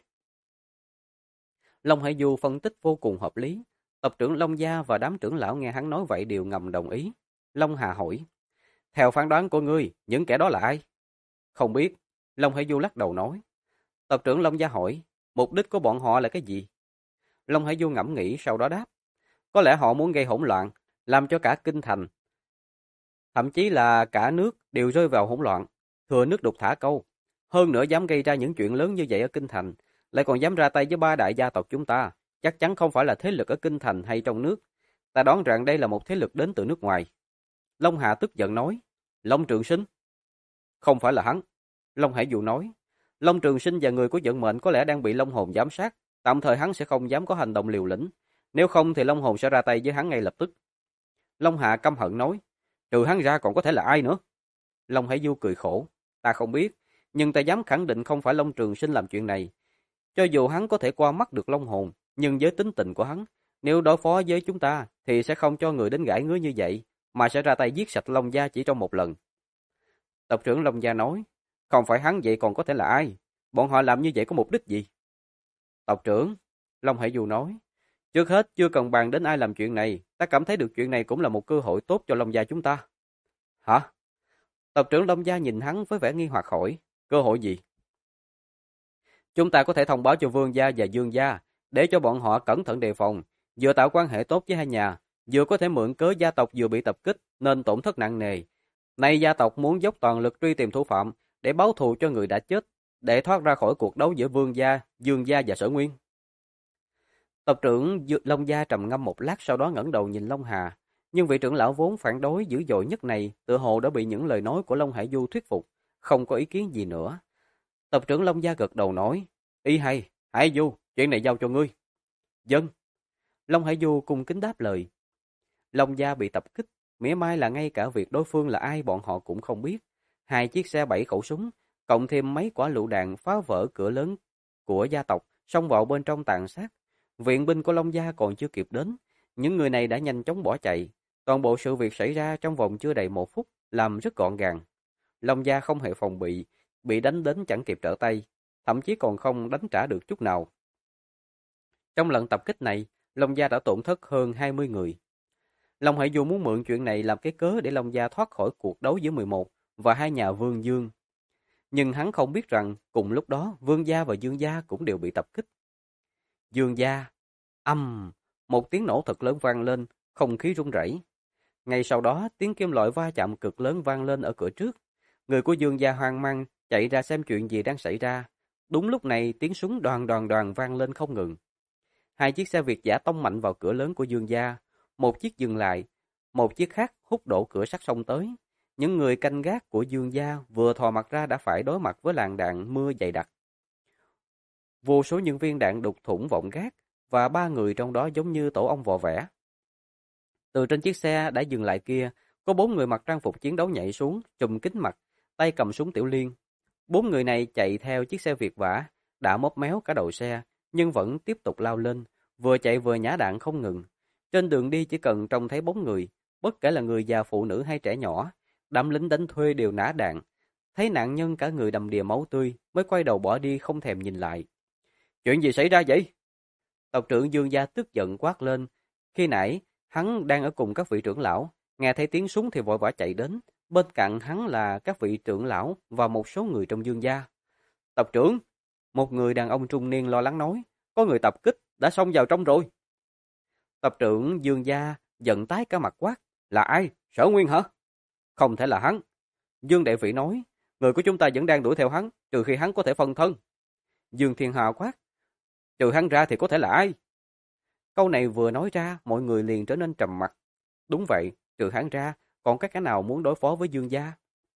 Long Hải Du phân tích vô cùng hợp lý. Tộc trưởng Long Gia và đám trưởng lão nghe hắn nói vậy đều ngầm đồng ý. Long Hà hỏi, theo phán đoán của ngươi, những kẻ đó là ai? Không biết. Long Hải Du lắc đầu nói. Tộc trưởng Long Gia hỏi, mục đích của bọn họ là cái gì? Long Hải Du ngẫm nghĩ sau đó đáp, có lẽ họ muốn gây hỗn loạn, làm cho cả kinh thành, thậm chí là cả nước đều rơi vào hỗn loạn, thừa nước đục thả câu. Hơn nữa dám gây ra những chuyện lớn như vậy ở kinh thành, lại còn dám ra tay với ba đại gia tộc chúng ta, chắc chắn không phải là thế lực ở kinh thành hay trong nước. Ta đoán rằng đây là một thế lực đến từ nước ngoài. Long Hà tức giận nói, Long Trường Sinh. Không phải là hắn. Long Hải Du nói, Long Trường Sinh và người của vận mệnh có lẽ đang bị Long Hồn giám sát, tạm thời hắn sẽ không dám có hành động liều lĩnh, nếu không thì Long Hồn sẽ ra tay với hắn ngay lập tức. Long Hà căm hận nói, trừ hắn ra còn có thể là ai nữa? Long Hải Du cười khổ, ta không biết, nhưng ta dám khẳng định không phải Long Trường Sinh làm chuyện này. Cho dù hắn có thể qua mắt được Long Hồn, nhưng với tính tình của hắn, nếu đối phó với chúng ta thì sẽ không cho người đến gãi ngứa như vậy, mà sẽ ra tay giết sạch Long Gia chỉ trong một lần. Tộc trưởng Long Gia nói, không phải hắn vậy còn có thể là ai? Bọn họ làm như vậy có mục đích gì? Tộc trưởng, Long Hải Du nói, trước hết chưa cần bàn đến ai làm chuyện này, ta cảm thấy được chuyện này cũng là một cơ hội tốt cho Long Gia chúng ta. Hả? Tộc trưởng Long Gia nhìn hắn với vẻ nghi hoặc hỏi, cơ hội gì? Chúng ta có thể thông báo cho Vương gia và Dương gia, để cho bọn họ cẩn thận đề phòng, vừa tạo quan hệ tốt với hai nhà, vừa có thể mượn cớ gia tộc vừa bị tập kích nên tổn thất nặng nề. Nay gia tộc muốn dốc toàn lực truy tìm thủ phạm để báo thù cho người đã chết, để thoát ra khỏi cuộc đấu giữa Vương gia, Dương gia và Sở Nguyên. Tộc trưởng Long Gia trầm ngâm một lát sau đó ngẩng đầu nhìn Long Hà, nhưng vị trưởng lão vốn phản đối dữ dội nhất này, tựa hồ đã bị những lời nói của Long Hải Du thuyết phục, không có ý kiến gì nữa. Tộc trưởng Long Gia gật đầu nói, ý hay, Hải Du, chuyện này giao cho ngươi. Dân. Long Hải Du cung kính đáp lời. Long Gia bị tập kích, mỉa mai là ngay cả việc đối phương là ai bọn họ cũng không biết. 2 chiếc xe 7 khẩu súng, cộng thêm mấy quả lựu đạn phá vỡ cửa lớn của gia tộc, xông vào bên trong tàn sát. Viện binh của Long Gia còn chưa kịp đến, những người này đã nhanh chóng bỏ chạy. Toàn bộ sự việc xảy ra trong vòng chưa đầy 1 phút, làm rất gọn gàng. Long Gia không hề phòng bị đánh đến chẳng kịp trở tay, thậm chí còn không đánh trả được chút nào. Trong lần tập kích này, Long Gia đã tổn thất hơn 20 người. Long Hải Du muốn mượn chuyện này làm cái cớ để Long Gia thoát khỏi cuộc đấu giữa 11 và hai nhà Vương Dương. Nhưng hắn không biết rằng cùng lúc đó Vương Gia và Dương Gia cũng đều bị tập kích. Dương Gia, một tiếng nổ thật lớn vang lên, không khí rung rẩy. Ngay sau đó, tiếng kim loại va chạm cực lớn vang lên ở cửa trước. Người của Dương Gia hoang mang chạy ra xem chuyện gì đang xảy ra. Đúng lúc này, tiếng súng đoàn đoàn đoàn vang lên không ngừng. Hai chiếc xe Việt giã tông mạnh vào cửa lớn của Dương Gia. Một chiếc dừng lại, một chiếc khác hút đổ cửa sắt xông tới. Những người canh gác của Dương Gia vừa thò mặt ra đã phải đối mặt với làn đạn mưa dày đặc. Vô số những viên đạn đục thủng vọng gác và ba người trong đó giống như tổ ong vò vẽ. Từ trên chiếc xe đã dừng lại kia, có 4 người mặc trang phục chiến đấu nhảy xuống, trùm kính mặt, tay cầm súng tiểu liên. 4 người này chạy theo chiếc xe Việt vã, đã móp méo cả đầu xe, nhưng vẫn tiếp tục lao lên, vừa chạy vừa nhả đạn không ngừng. Trên đường đi chỉ cần trông thấy 4 người, bất kể là người già, phụ nữ hay trẻ nhỏ, đám lính đánh thuê đều nã đạn. Thấy nạn nhân cả người đầm đìa máu tươi, mới quay đầu bỏ đi không thèm nhìn lại. Chuyện gì xảy ra vậy? Tộc trưởng Dương Gia tức giận quát lên. Khi nãy, hắn đang ở cùng các vị trưởng lão, nghe thấy tiếng súng thì vội vã chạy đến. Bên cạnh hắn là các vị trưởng lão và một số người trong Dương Gia. Tộc trưởng, một người đàn ông trung niên lo lắng nói, có người tập kích, đã xông vào trong rồi. Tộc trưởng Dương Gia giận tái cả mặt quát, là ai? Sở Nguyên hả? Không thể là hắn. Dương Đại Vĩ nói, người của chúng ta vẫn đang đuổi theo hắn, trừ khi hắn có thể phân thân. Dương Thiên Hà quát, trừ hắn ra thì có thể là ai? Câu này vừa nói ra, mọi người liền trở nên trầm mặc. Đúng vậy, trừ hắn ra, còn các cái nào muốn đối phó với Dương Gia?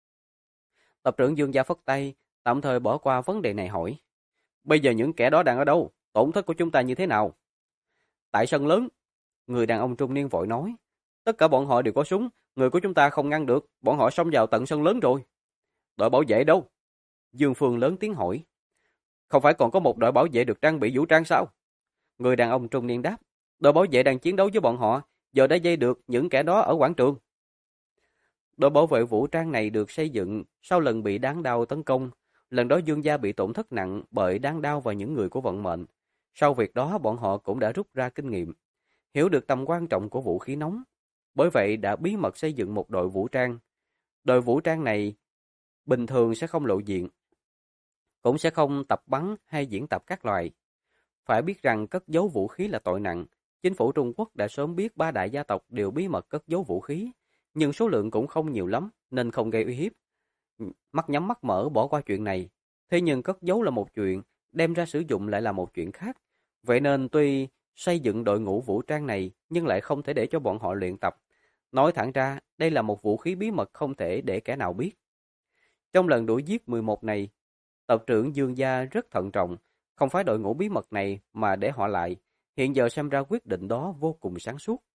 Tộc trưởng Dương Gia phất tay, tạm thời bỏ qua vấn đề này hỏi. Bây giờ những kẻ đó đang ở đâu? Tổn thất của chúng ta như thế nào? Tại sân lớn, người đàn ông trung niên vội nói. Tất cả bọn họ đều có súng, người của chúng ta không ngăn được, bọn họ xông vào tận sân lớn rồi. Đội bảo vệ đâu? Dương Phương lớn tiếng hỏi. Không phải còn có một đội bảo vệ được trang bị vũ trang sao? Người đàn ông trung niên đáp. Đội bảo vệ đang chiến đấu với bọn họ, giờ đã dây được những kẻ đó ở quảng trường. Đội bảo vệ vũ trang này được xây dựng sau lần bị Đáng Đao tấn công. Lần đó Dương Gia bị tổn thất nặng bởi Đáng Đao và những người của vận mệnh. Sau việc đó bọn họ cũng đã rút ra kinh nghiệm, hiểu được tầm quan trọng của vũ khí nóng. Bởi vậy đã bí mật xây dựng một đội vũ trang. Đội vũ trang này bình thường sẽ không lộ diện, cũng sẽ không tập bắn hay diễn tập các loại. Phải biết rằng cất giấu vũ khí là tội nặng. Chính phủ Trung Quốc đã sớm biết ba đại gia tộc đều bí mật cất giấu vũ khí, nhưng số lượng cũng không nhiều lắm nên không gây uy hiếp. Mắt nhắm mắt mở bỏ qua chuyện này. Thế nhưng cất giấu là một chuyện, đem ra sử dụng lại là một chuyện khác. Vậy nên tuy xây dựng đội ngũ vũ trang này nhưng lại không thể để cho bọn họ luyện tập. Nói thẳng ra, đây là một vũ khí bí mật không thể để kẻ nào biết. Trong lần đuổi giết 11 này, tộc trưởng Dương Gia rất thận trọng, không phải đội ngũ bí mật này mà để họ lại. Hiện giờ xem ra quyết định đó vô cùng sáng suốt.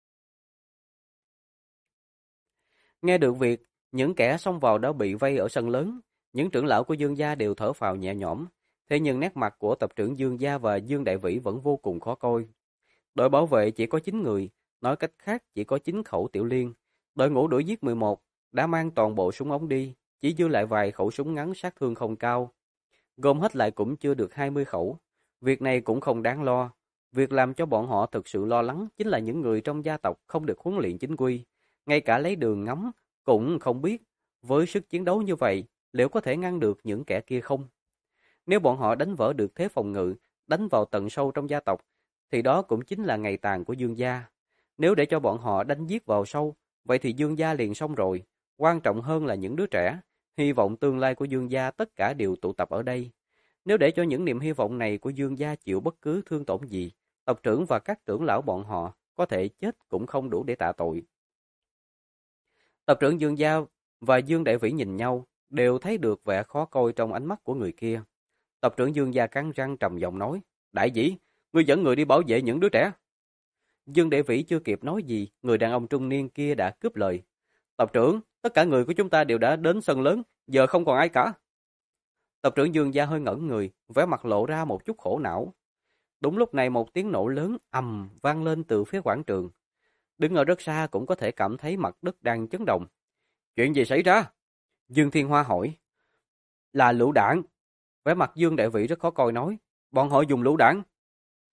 Nghe được việc những kẻ xông vào đã bị vây ở sân lớn, những trưởng lão của Dương Gia đều thở phào nhẹ nhõm. Thế nhưng nét mặt của tộc trưởng Dương Gia và Dương Đại Vĩ vẫn vô cùng khó coi. Đội bảo vệ chỉ có 9 người, nói cách khác chỉ có 9 khẩu tiểu liên. Đội ngũ đuổi giết 11 đã mang toàn bộ súng ống đi, chỉ dư lại vài khẩu súng ngắn sát thương không cao. Gom hết lại cũng chưa được 20 khẩu. Việc này cũng không đáng lo. Việc làm cho bọn họ thực sự lo lắng chính là những người trong gia tộc không được huấn luyện chính quy. Ngay cả lấy đường ngắm cũng không biết. Với sức chiến đấu như vậy, liệu có thể ngăn được những kẻ kia không? Nếu bọn họ đánh vỡ được thế phòng ngự, đánh vào tận sâu trong gia tộc, thì đó cũng chính là ngày tàn của Dương gia. Nếu để cho bọn họ đánh giết vào sâu, vậy thì Dương gia liền xong rồi. Quan trọng hơn là những đứa trẻ. Hy vọng tương lai của Dương gia tất cả đều tụ tập ở đây. Nếu để cho những niềm hy vọng này của Dương gia chịu bất cứ thương tổn gì, tộc trưởng và các trưởng lão bọn họ có thể chết cũng không đủ để tạ tội. Tộc trưởng Dương gia và Dương Đại Vĩ nhìn nhau, đều thấy được vẻ khó coi trong ánh mắt của người kia. Tộc trưởng Dương gia cắn răng trầm giọng nói, Đại Vĩ, ngươi dẫn người đi bảo vệ những đứa trẻ. Dương Đại Vĩ chưa kịp nói gì, người đàn ông trung niên kia đã cướp lời. Tộc trưởng, tất cả người của chúng ta đều đã đến sân lớn, giờ không còn ai cả. Tộc trưởng Dương gia hơi ngẩn người, vẻ mặt lộ ra một chút khổ não. Đúng lúc này một tiếng nổ lớn ầm vang lên từ phía quảng trường. Đứng ở rất xa cũng có thể cảm thấy mặt đất đang chấn động. Chuyện gì xảy ra? Dương Thiên Hoa hỏi. Là lựu đạn. Vẻ mặt Dương Đại Vĩ rất khó coi nói. Bọn họ dùng lựu đạn.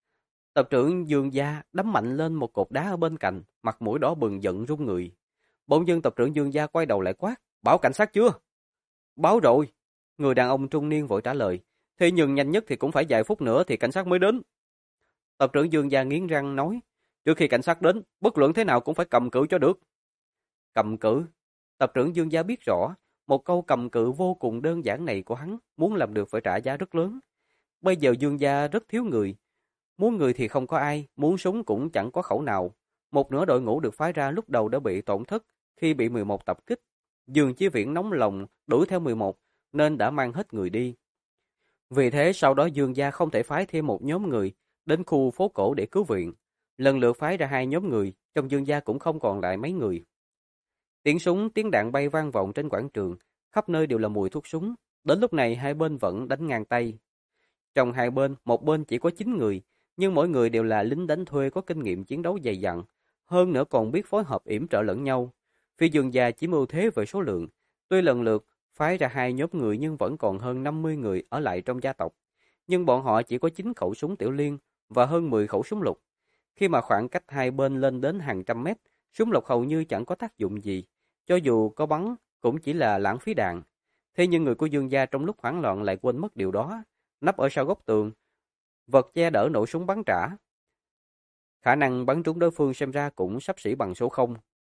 Tập trưởng Dương Gia đấm mạnh lên một cột đá ở bên cạnh, mặt mũi đỏ bừng giận run người. Bỗng dưng tập trưởng Dương Gia quay đầu lại quát, báo cảnh sát chưa? Báo rồi. Người đàn ông trung niên vội trả lời, thế nhưng nhanh nhất thì cũng phải vài phút nữa thì cảnh sát mới đến. Tập trưởng Dương Gia nghiến răng nói, trước khi cảnh sát đến, bất luận thế nào cũng phải cầm cự cho được. Cầm cự? Tập trưởng Dương Gia biết rõ, một câu cầm cự vô cùng đơn giản này của hắn, muốn làm được phải trả giá rất lớn. Bây giờ Dương Gia rất thiếu người. Muốn người thì không có ai, muốn súng cũng chẳng có khẩu nào. Một nửa đội ngũ được phái ra lúc đầu đã bị tổn thất khi bị 11 tập kích. Dương Chí Viễn nóng lòng đuổi theo 11 nên đã mang hết người đi. Vì thế sau đó Dương Gia không thể phái thêm một nhóm người đến khu phố cổ để cứu viện. Lần lượt phái ra 2 nhóm người, trong Dương Gia cũng không còn lại mấy người. Tiếng súng, tiếng đạn bay vang vọng trên quảng trường, khắp nơi đều là mùi thuốc súng. Đến lúc này hai bên vẫn đánh ngang tay. Trong hai bên, một bên chỉ có 9 người, nhưng mỗi người đều là lính đánh thuê có kinh nghiệm chiến đấu dày dặn, hơn nữa còn biết phối hợp yểm trợ lẫn nhau. Phía Dương Gia chiếm ưu thế về số lượng, tuy lần lượt phái ra 2 nhóm người nhưng vẫn còn hơn 50 người ở lại trong gia tộc. Nhưng bọn họ chỉ có 9 khẩu súng tiểu liên và hơn 10 khẩu súng lục. Khi mà khoảng cách hai bên lên đến hàng trăm mét, súng lục hầu như chẳng có tác dụng gì, cho dù có bắn cũng chỉ là lãng phí đạn. Thế nhưng người của Dương Gia trong lúc hoảng loạn lại quên mất điều đó, nấp ở sau góc tường, vật che đỡ nổ súng bắn trả. Khả năng bắn trúng đối phương xem ra cũng xấp xỉ bằng số 0.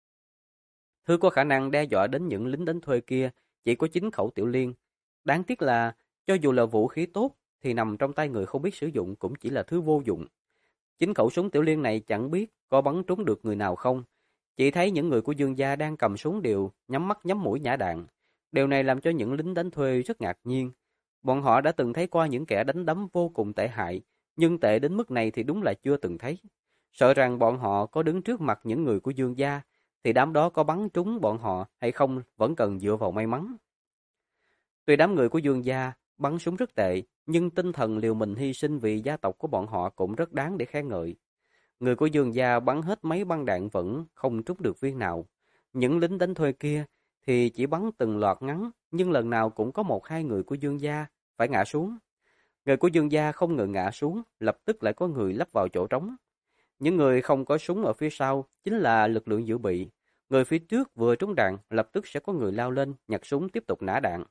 Thứ có khả năng đe dọa đến những lính đánh thuê kia chỉ có 9 khẩu tiểu liên. Đáng tiếc là, cho dù là vũ khí tốt, thì nằm trong tay người không biết sử dụng cũng chỉ là thứ vô dụng. 9 khẩu súng tiểu liên này chẳng biết có bắn trúng được người nào không. Chỉ thấy những người của Dương Gia đang cầm súng đều nhắm mắt nhắm mũi nhả đạn. Điều này làm cho những lính đánh thuê rất ngạc nhiên. Bọn họ đã từng thấy qua những kẻ đánh đấm vô cùng tệ hại, nhưng tệ đến mức này thì đúng là chưa từng thấy. Sợ rằng bọn họ có đứng trước mặt những người của Dương Gia, thì đám đó có bắn trúng bọn họ hay không vẫn cần dựa vào may mắn. Tuy đám người của Dương Gia bắn súng rất tệ, nhưng tinh thần liều mình hy sinh vì gia tộc của bọn họ cũng rất đáng để khen ngợi. Người của Dương Gia bắn hết mấy băng đạn vẫn không trúng được viên nào. Những lính đánh thuê kia thì chỉ bắn từng loạt ngắn, nhưng lần nào cũng có 1-2 người của Dương Gia phải ngã xuống. Người của Dương Gia không ngừng ngã xuống, lập tức lại có người lắp vào chỗ trống. Những người không có súng ở phía sau chính là lực lượng dự bị. Người phía trước vừa trúng đạn, lập tức sẽ có người lao lên, nhặt súng tiếp tục nã đạn.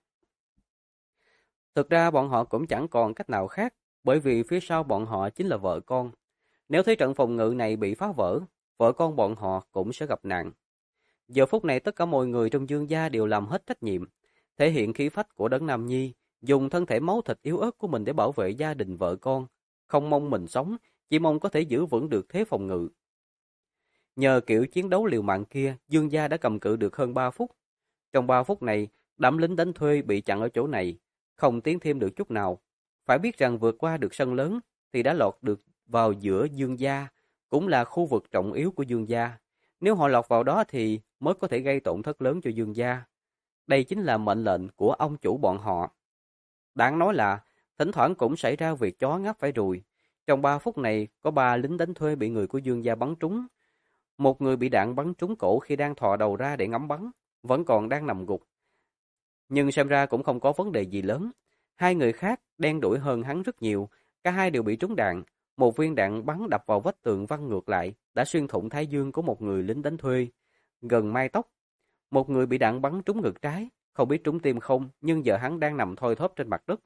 Thực ra bọn họ cũng chẳng còn cách nào khác, bởi vì phía sau bọn họ chính là vợ con. Nếu thấy trận phòng ngự này bị phá vỡ, vợ con bọn họ cũng sẽ gặp nạn. Giờ phút này tất cả mọi người trong Dương Gia đều làm hết trách nhiệm, thể hiện khí phách của Đấng Nam Nhi, dùng thân thể máu thịt yếu ớt của mình để bảo vệ gia đình vợ con, không mong mình sống, chỉ mong có thể giữ vững được thế phòng ngự. Nhờ kiểu chiến đấu liều mạng kia, Dương Gia đã cầm cự được hơn 3 phút. Trong 3 phút này, đám lính đánh thuê bị chặn ở chỗ này, không tiến thêm được chút nào. Phải biết rằng vượt qua được sân lớn thì đã lọt được vào giữa Dương Gia, cũng là khu vực trọng yếu của Dương Gia. Nếu họ lọt vào đó thì mới có thể gây tổn thất lớn cho Dương Gia. Đây chính là mệnh lệnh của ông chủ bọn họ. Đáng nói là, thỉnh thoảng cũng xảy ra việc chó ngáp phải ruồi. Trong 3 phút này, có 3 lính đánh thuê bị người của Dương Gia bắn trúng. Một người bị đạn bắn trúng cổ khi đang thò đầu ra để ngắm bắn, vẫn còn đang nằm gục. Nhưng xem ra cũng không có vấn đề gì lớn. 2 người khác đen đuổi hơn hắn rất nhiều, cả hai đều bị trúng đạn. Một viên đạn bắn đập vào vách tường văng ngược lại, đã xuyên thủng thái dương của một người lính đánh thuê, gần mai tóc. Một người bị đạn bắn trúng ngực trái, không biết trúng tim không, nhưng giờ hắn đang nằm thoi thóp trên mặt đất.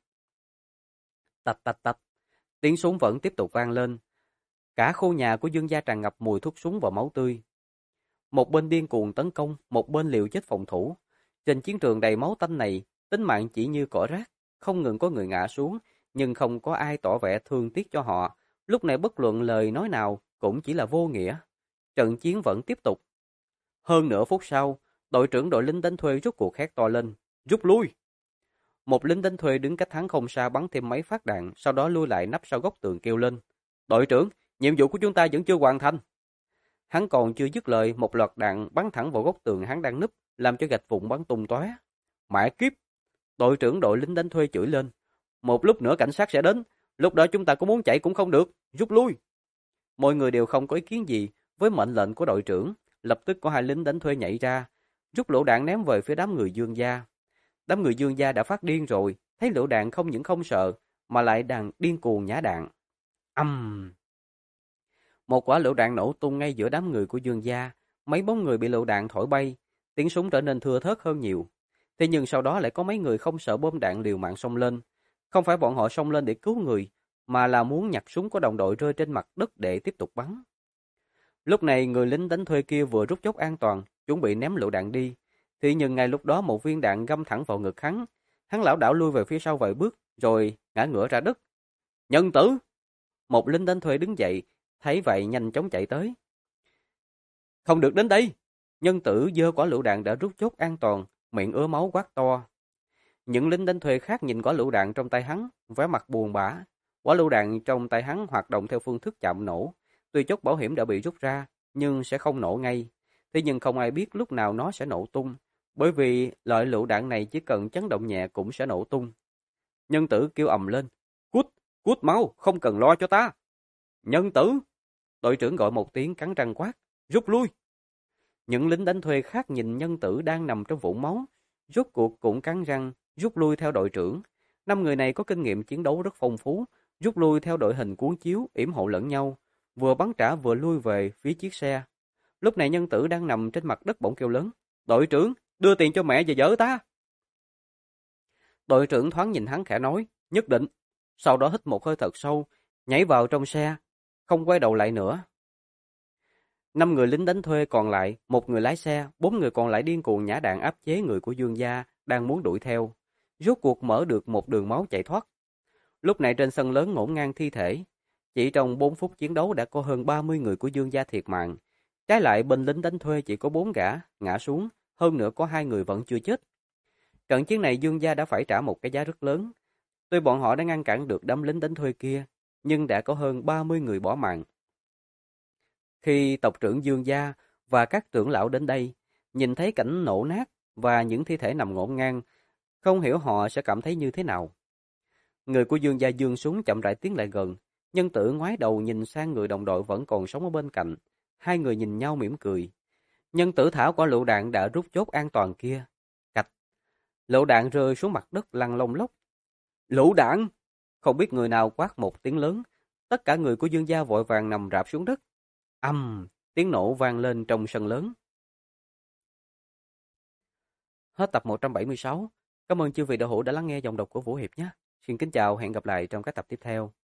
Tạch tạch tạch, tiếng súng vẫn tiếp tục vang lên. Cả khu nhà của Dương Gia tràn ngập mùi thuốc súng và máu tươi. Một bên điên cuồng tấn công, một bên liều chết phòng thủ. Trên chiến trường đầy máu tanh này, tính mạng chỉ như cỏ rác, không ngừng có người ngã xuống, nhưng không có ai tỏ vẻ thương tiếc cho họ. Lúc này bất luận lời nói nào cũng chỉ là vô nghĩa. Trận chiến vẫn tiếp tục. Hơn nửa phút sau, đội trưởng đội lính đánh thuê rút cuộc hét to lên, rút lui. Một lính đánh thuê đứng cách hắn không xa bắn thêm mấy phát đạn, sau đó lui lại nấp sau góc tường kêu lên, đội trưởng, nhiệm vụ của chúng ta vẫn chưa hoàn thành. Hắn còn chưa dứt lời, một loạt đạn bắn thẳng vào góc tường hắn đang núp, làm cho gạch vụn bắn tung tóe. Mẹ kiếp! Đội trưởng đội lính đánh thuê chửi lên. Một lúc nữa cảnh sát sẽ đến, lúc đó chúng ta có muốn chạy cũng không được, rút lui. Mọi người đều không có ý kiến gì với mệnh lệnh của đội trưởng, lập tức có 2 lính đánh thuê nhảy ra, rút lựu đạn ném về phía đám người Dương Gia. Đám người Dương Gia đã phát điên rồi, thấy lựu đạn không những không sợ, mà lại đang điên cuồng nhả đạn. Một quả lựu đạn nổ tung ngay giữa đám người của Dương gia, mấy bóng người bị lựu đạn thổi bay, tiếng súng trở nên thưa thớt hơn nhiều. Thế nhưng sau đó lại có mấy người không sợ bom đạn liều mạng xông lên. Không phải bọn họ xông lên để cứu người, mà là muốn nhặt súng của đồng đội rơi trên mặt đất để tiếp tục bắn. Lúc này người lính đánh thuê kia vừa rút chốt an toàn, chuẩn bị ném lựu đạn đi. Thì nhưng ngay lúc đó một viên đạn găm thẳng vào ngực hắn. Hắn lảo đảo lui về phía sau vài bước, rồi ngã ngửa ra đất. Nhân tử! Một lính đánh thuê đứng dậy, thấy vậy nhanh chóng chạy tới. Không được đến đây! Nhân tử giơ quả lựu đạn đã rút chốt an toàn, miệng ứa máu quát to. Những lính đánh thuê khác nhìn quả lựu đạn trong tay hắn, vẻ mặt buồn bã. Quả lựu đạn trong tay hắn hoạt động theo phương thức chạm nổ. Tuy chốt bảo hiểm đã bị rút ra, nhưng sẽ không nổ ngay. Thế nhưng không ai biết lúc nào nó sẽ nổ tung, bởi vì loại lựu đạn này chỉ cần chấn động nhẹ cũng sẽ nổ tung. Nhân tử kêu ầm lên. Cút! Cút mau! Không cần lo cho ta! Nhân tử! Đội trưởng gọi một tiếng cắn răng quát. Rút lui! Những lính đánh thuê khác nhìn nhân tử đang nằm trong vũng máu, rốt cuộc cũng cắn răng, rút lui theo đội trưởng. 5 người này có kinh nghiệm chiến đấu rất phong phú, rút lui theo đội hình cuốn chiếu, yểm hộ lẫn nhau, vừa bắn trả vừa lui về phía chiếc xe. Lúc này nhân tử đang nằm trên mặt đất bỗng kêu lớn. Đội trưởng, đưa tiền cho mẹ và vợ ta! Đội trưởng thoáng nhìn hắn khẽ nói, nhất định. Sau đó hít một hơi thật sâu, nhảy vào trong xe, không quay đầu lại nữa. 5 người lính đánh thuê còn lại, 1 người lái xe, 4 người còn lại điên cuồng nhả đạn áp chế người của Dương gia đang muốn đuổi theo. Rốt cuộc mở được một đường máu chạy thoát. Lúc này trên sân lớn ngổn ngang thi thể, chỉ trong 4 phút chiến đấu đã có hơn 30 người của Dương gia thiệt mạng. Trái lại bên lính đánh thuê chỉ có 4 gã ngã xuống, hơn nữa có 2 người vẫn chưa chết. Trận chiến này Dương gia đã phải trả một cái giá rất lớn. Tuy bọn họ đã ngăn cản được đám lính đánh thuê kia, nhưng đã có hơn 30 người bỏ mạng. Khi tộc trưởng Dương gia và các trưởng lão đến đây, nhìn thấy cảnh nổ nát và những thi thể nằm ngổn ngang, không hiểu họ sẽ cảm thấy như thế nào. Người của Dương gia giương súng chậm rãi tiến lại gần, nhân tử ngoái đầu nhìn sang người đồng đội vẫn còn sống ở bên cạnh. Hai người nhìn nhau mỉm cười. Nhân tử thả quả lựu đạn đã rút chốt an toàn kia. Cạch. Lựu đạn rơi xuống mặt đất lăn lông lốc. Lựu đạn! Không biết người nào quát một tiếng lớn. Tất cả người của Dương gia vội vàng nằm rạp xuống đất. Tiếng nổ vang lên trong sân lớn. Hết tập 176. Cảm ơn chư vị đạo hữu đã lắng nghe giọng đọc của Vũ Hiệp nhé. Xin kính chào, hẹn gặp lại trong các tập tiếp theo.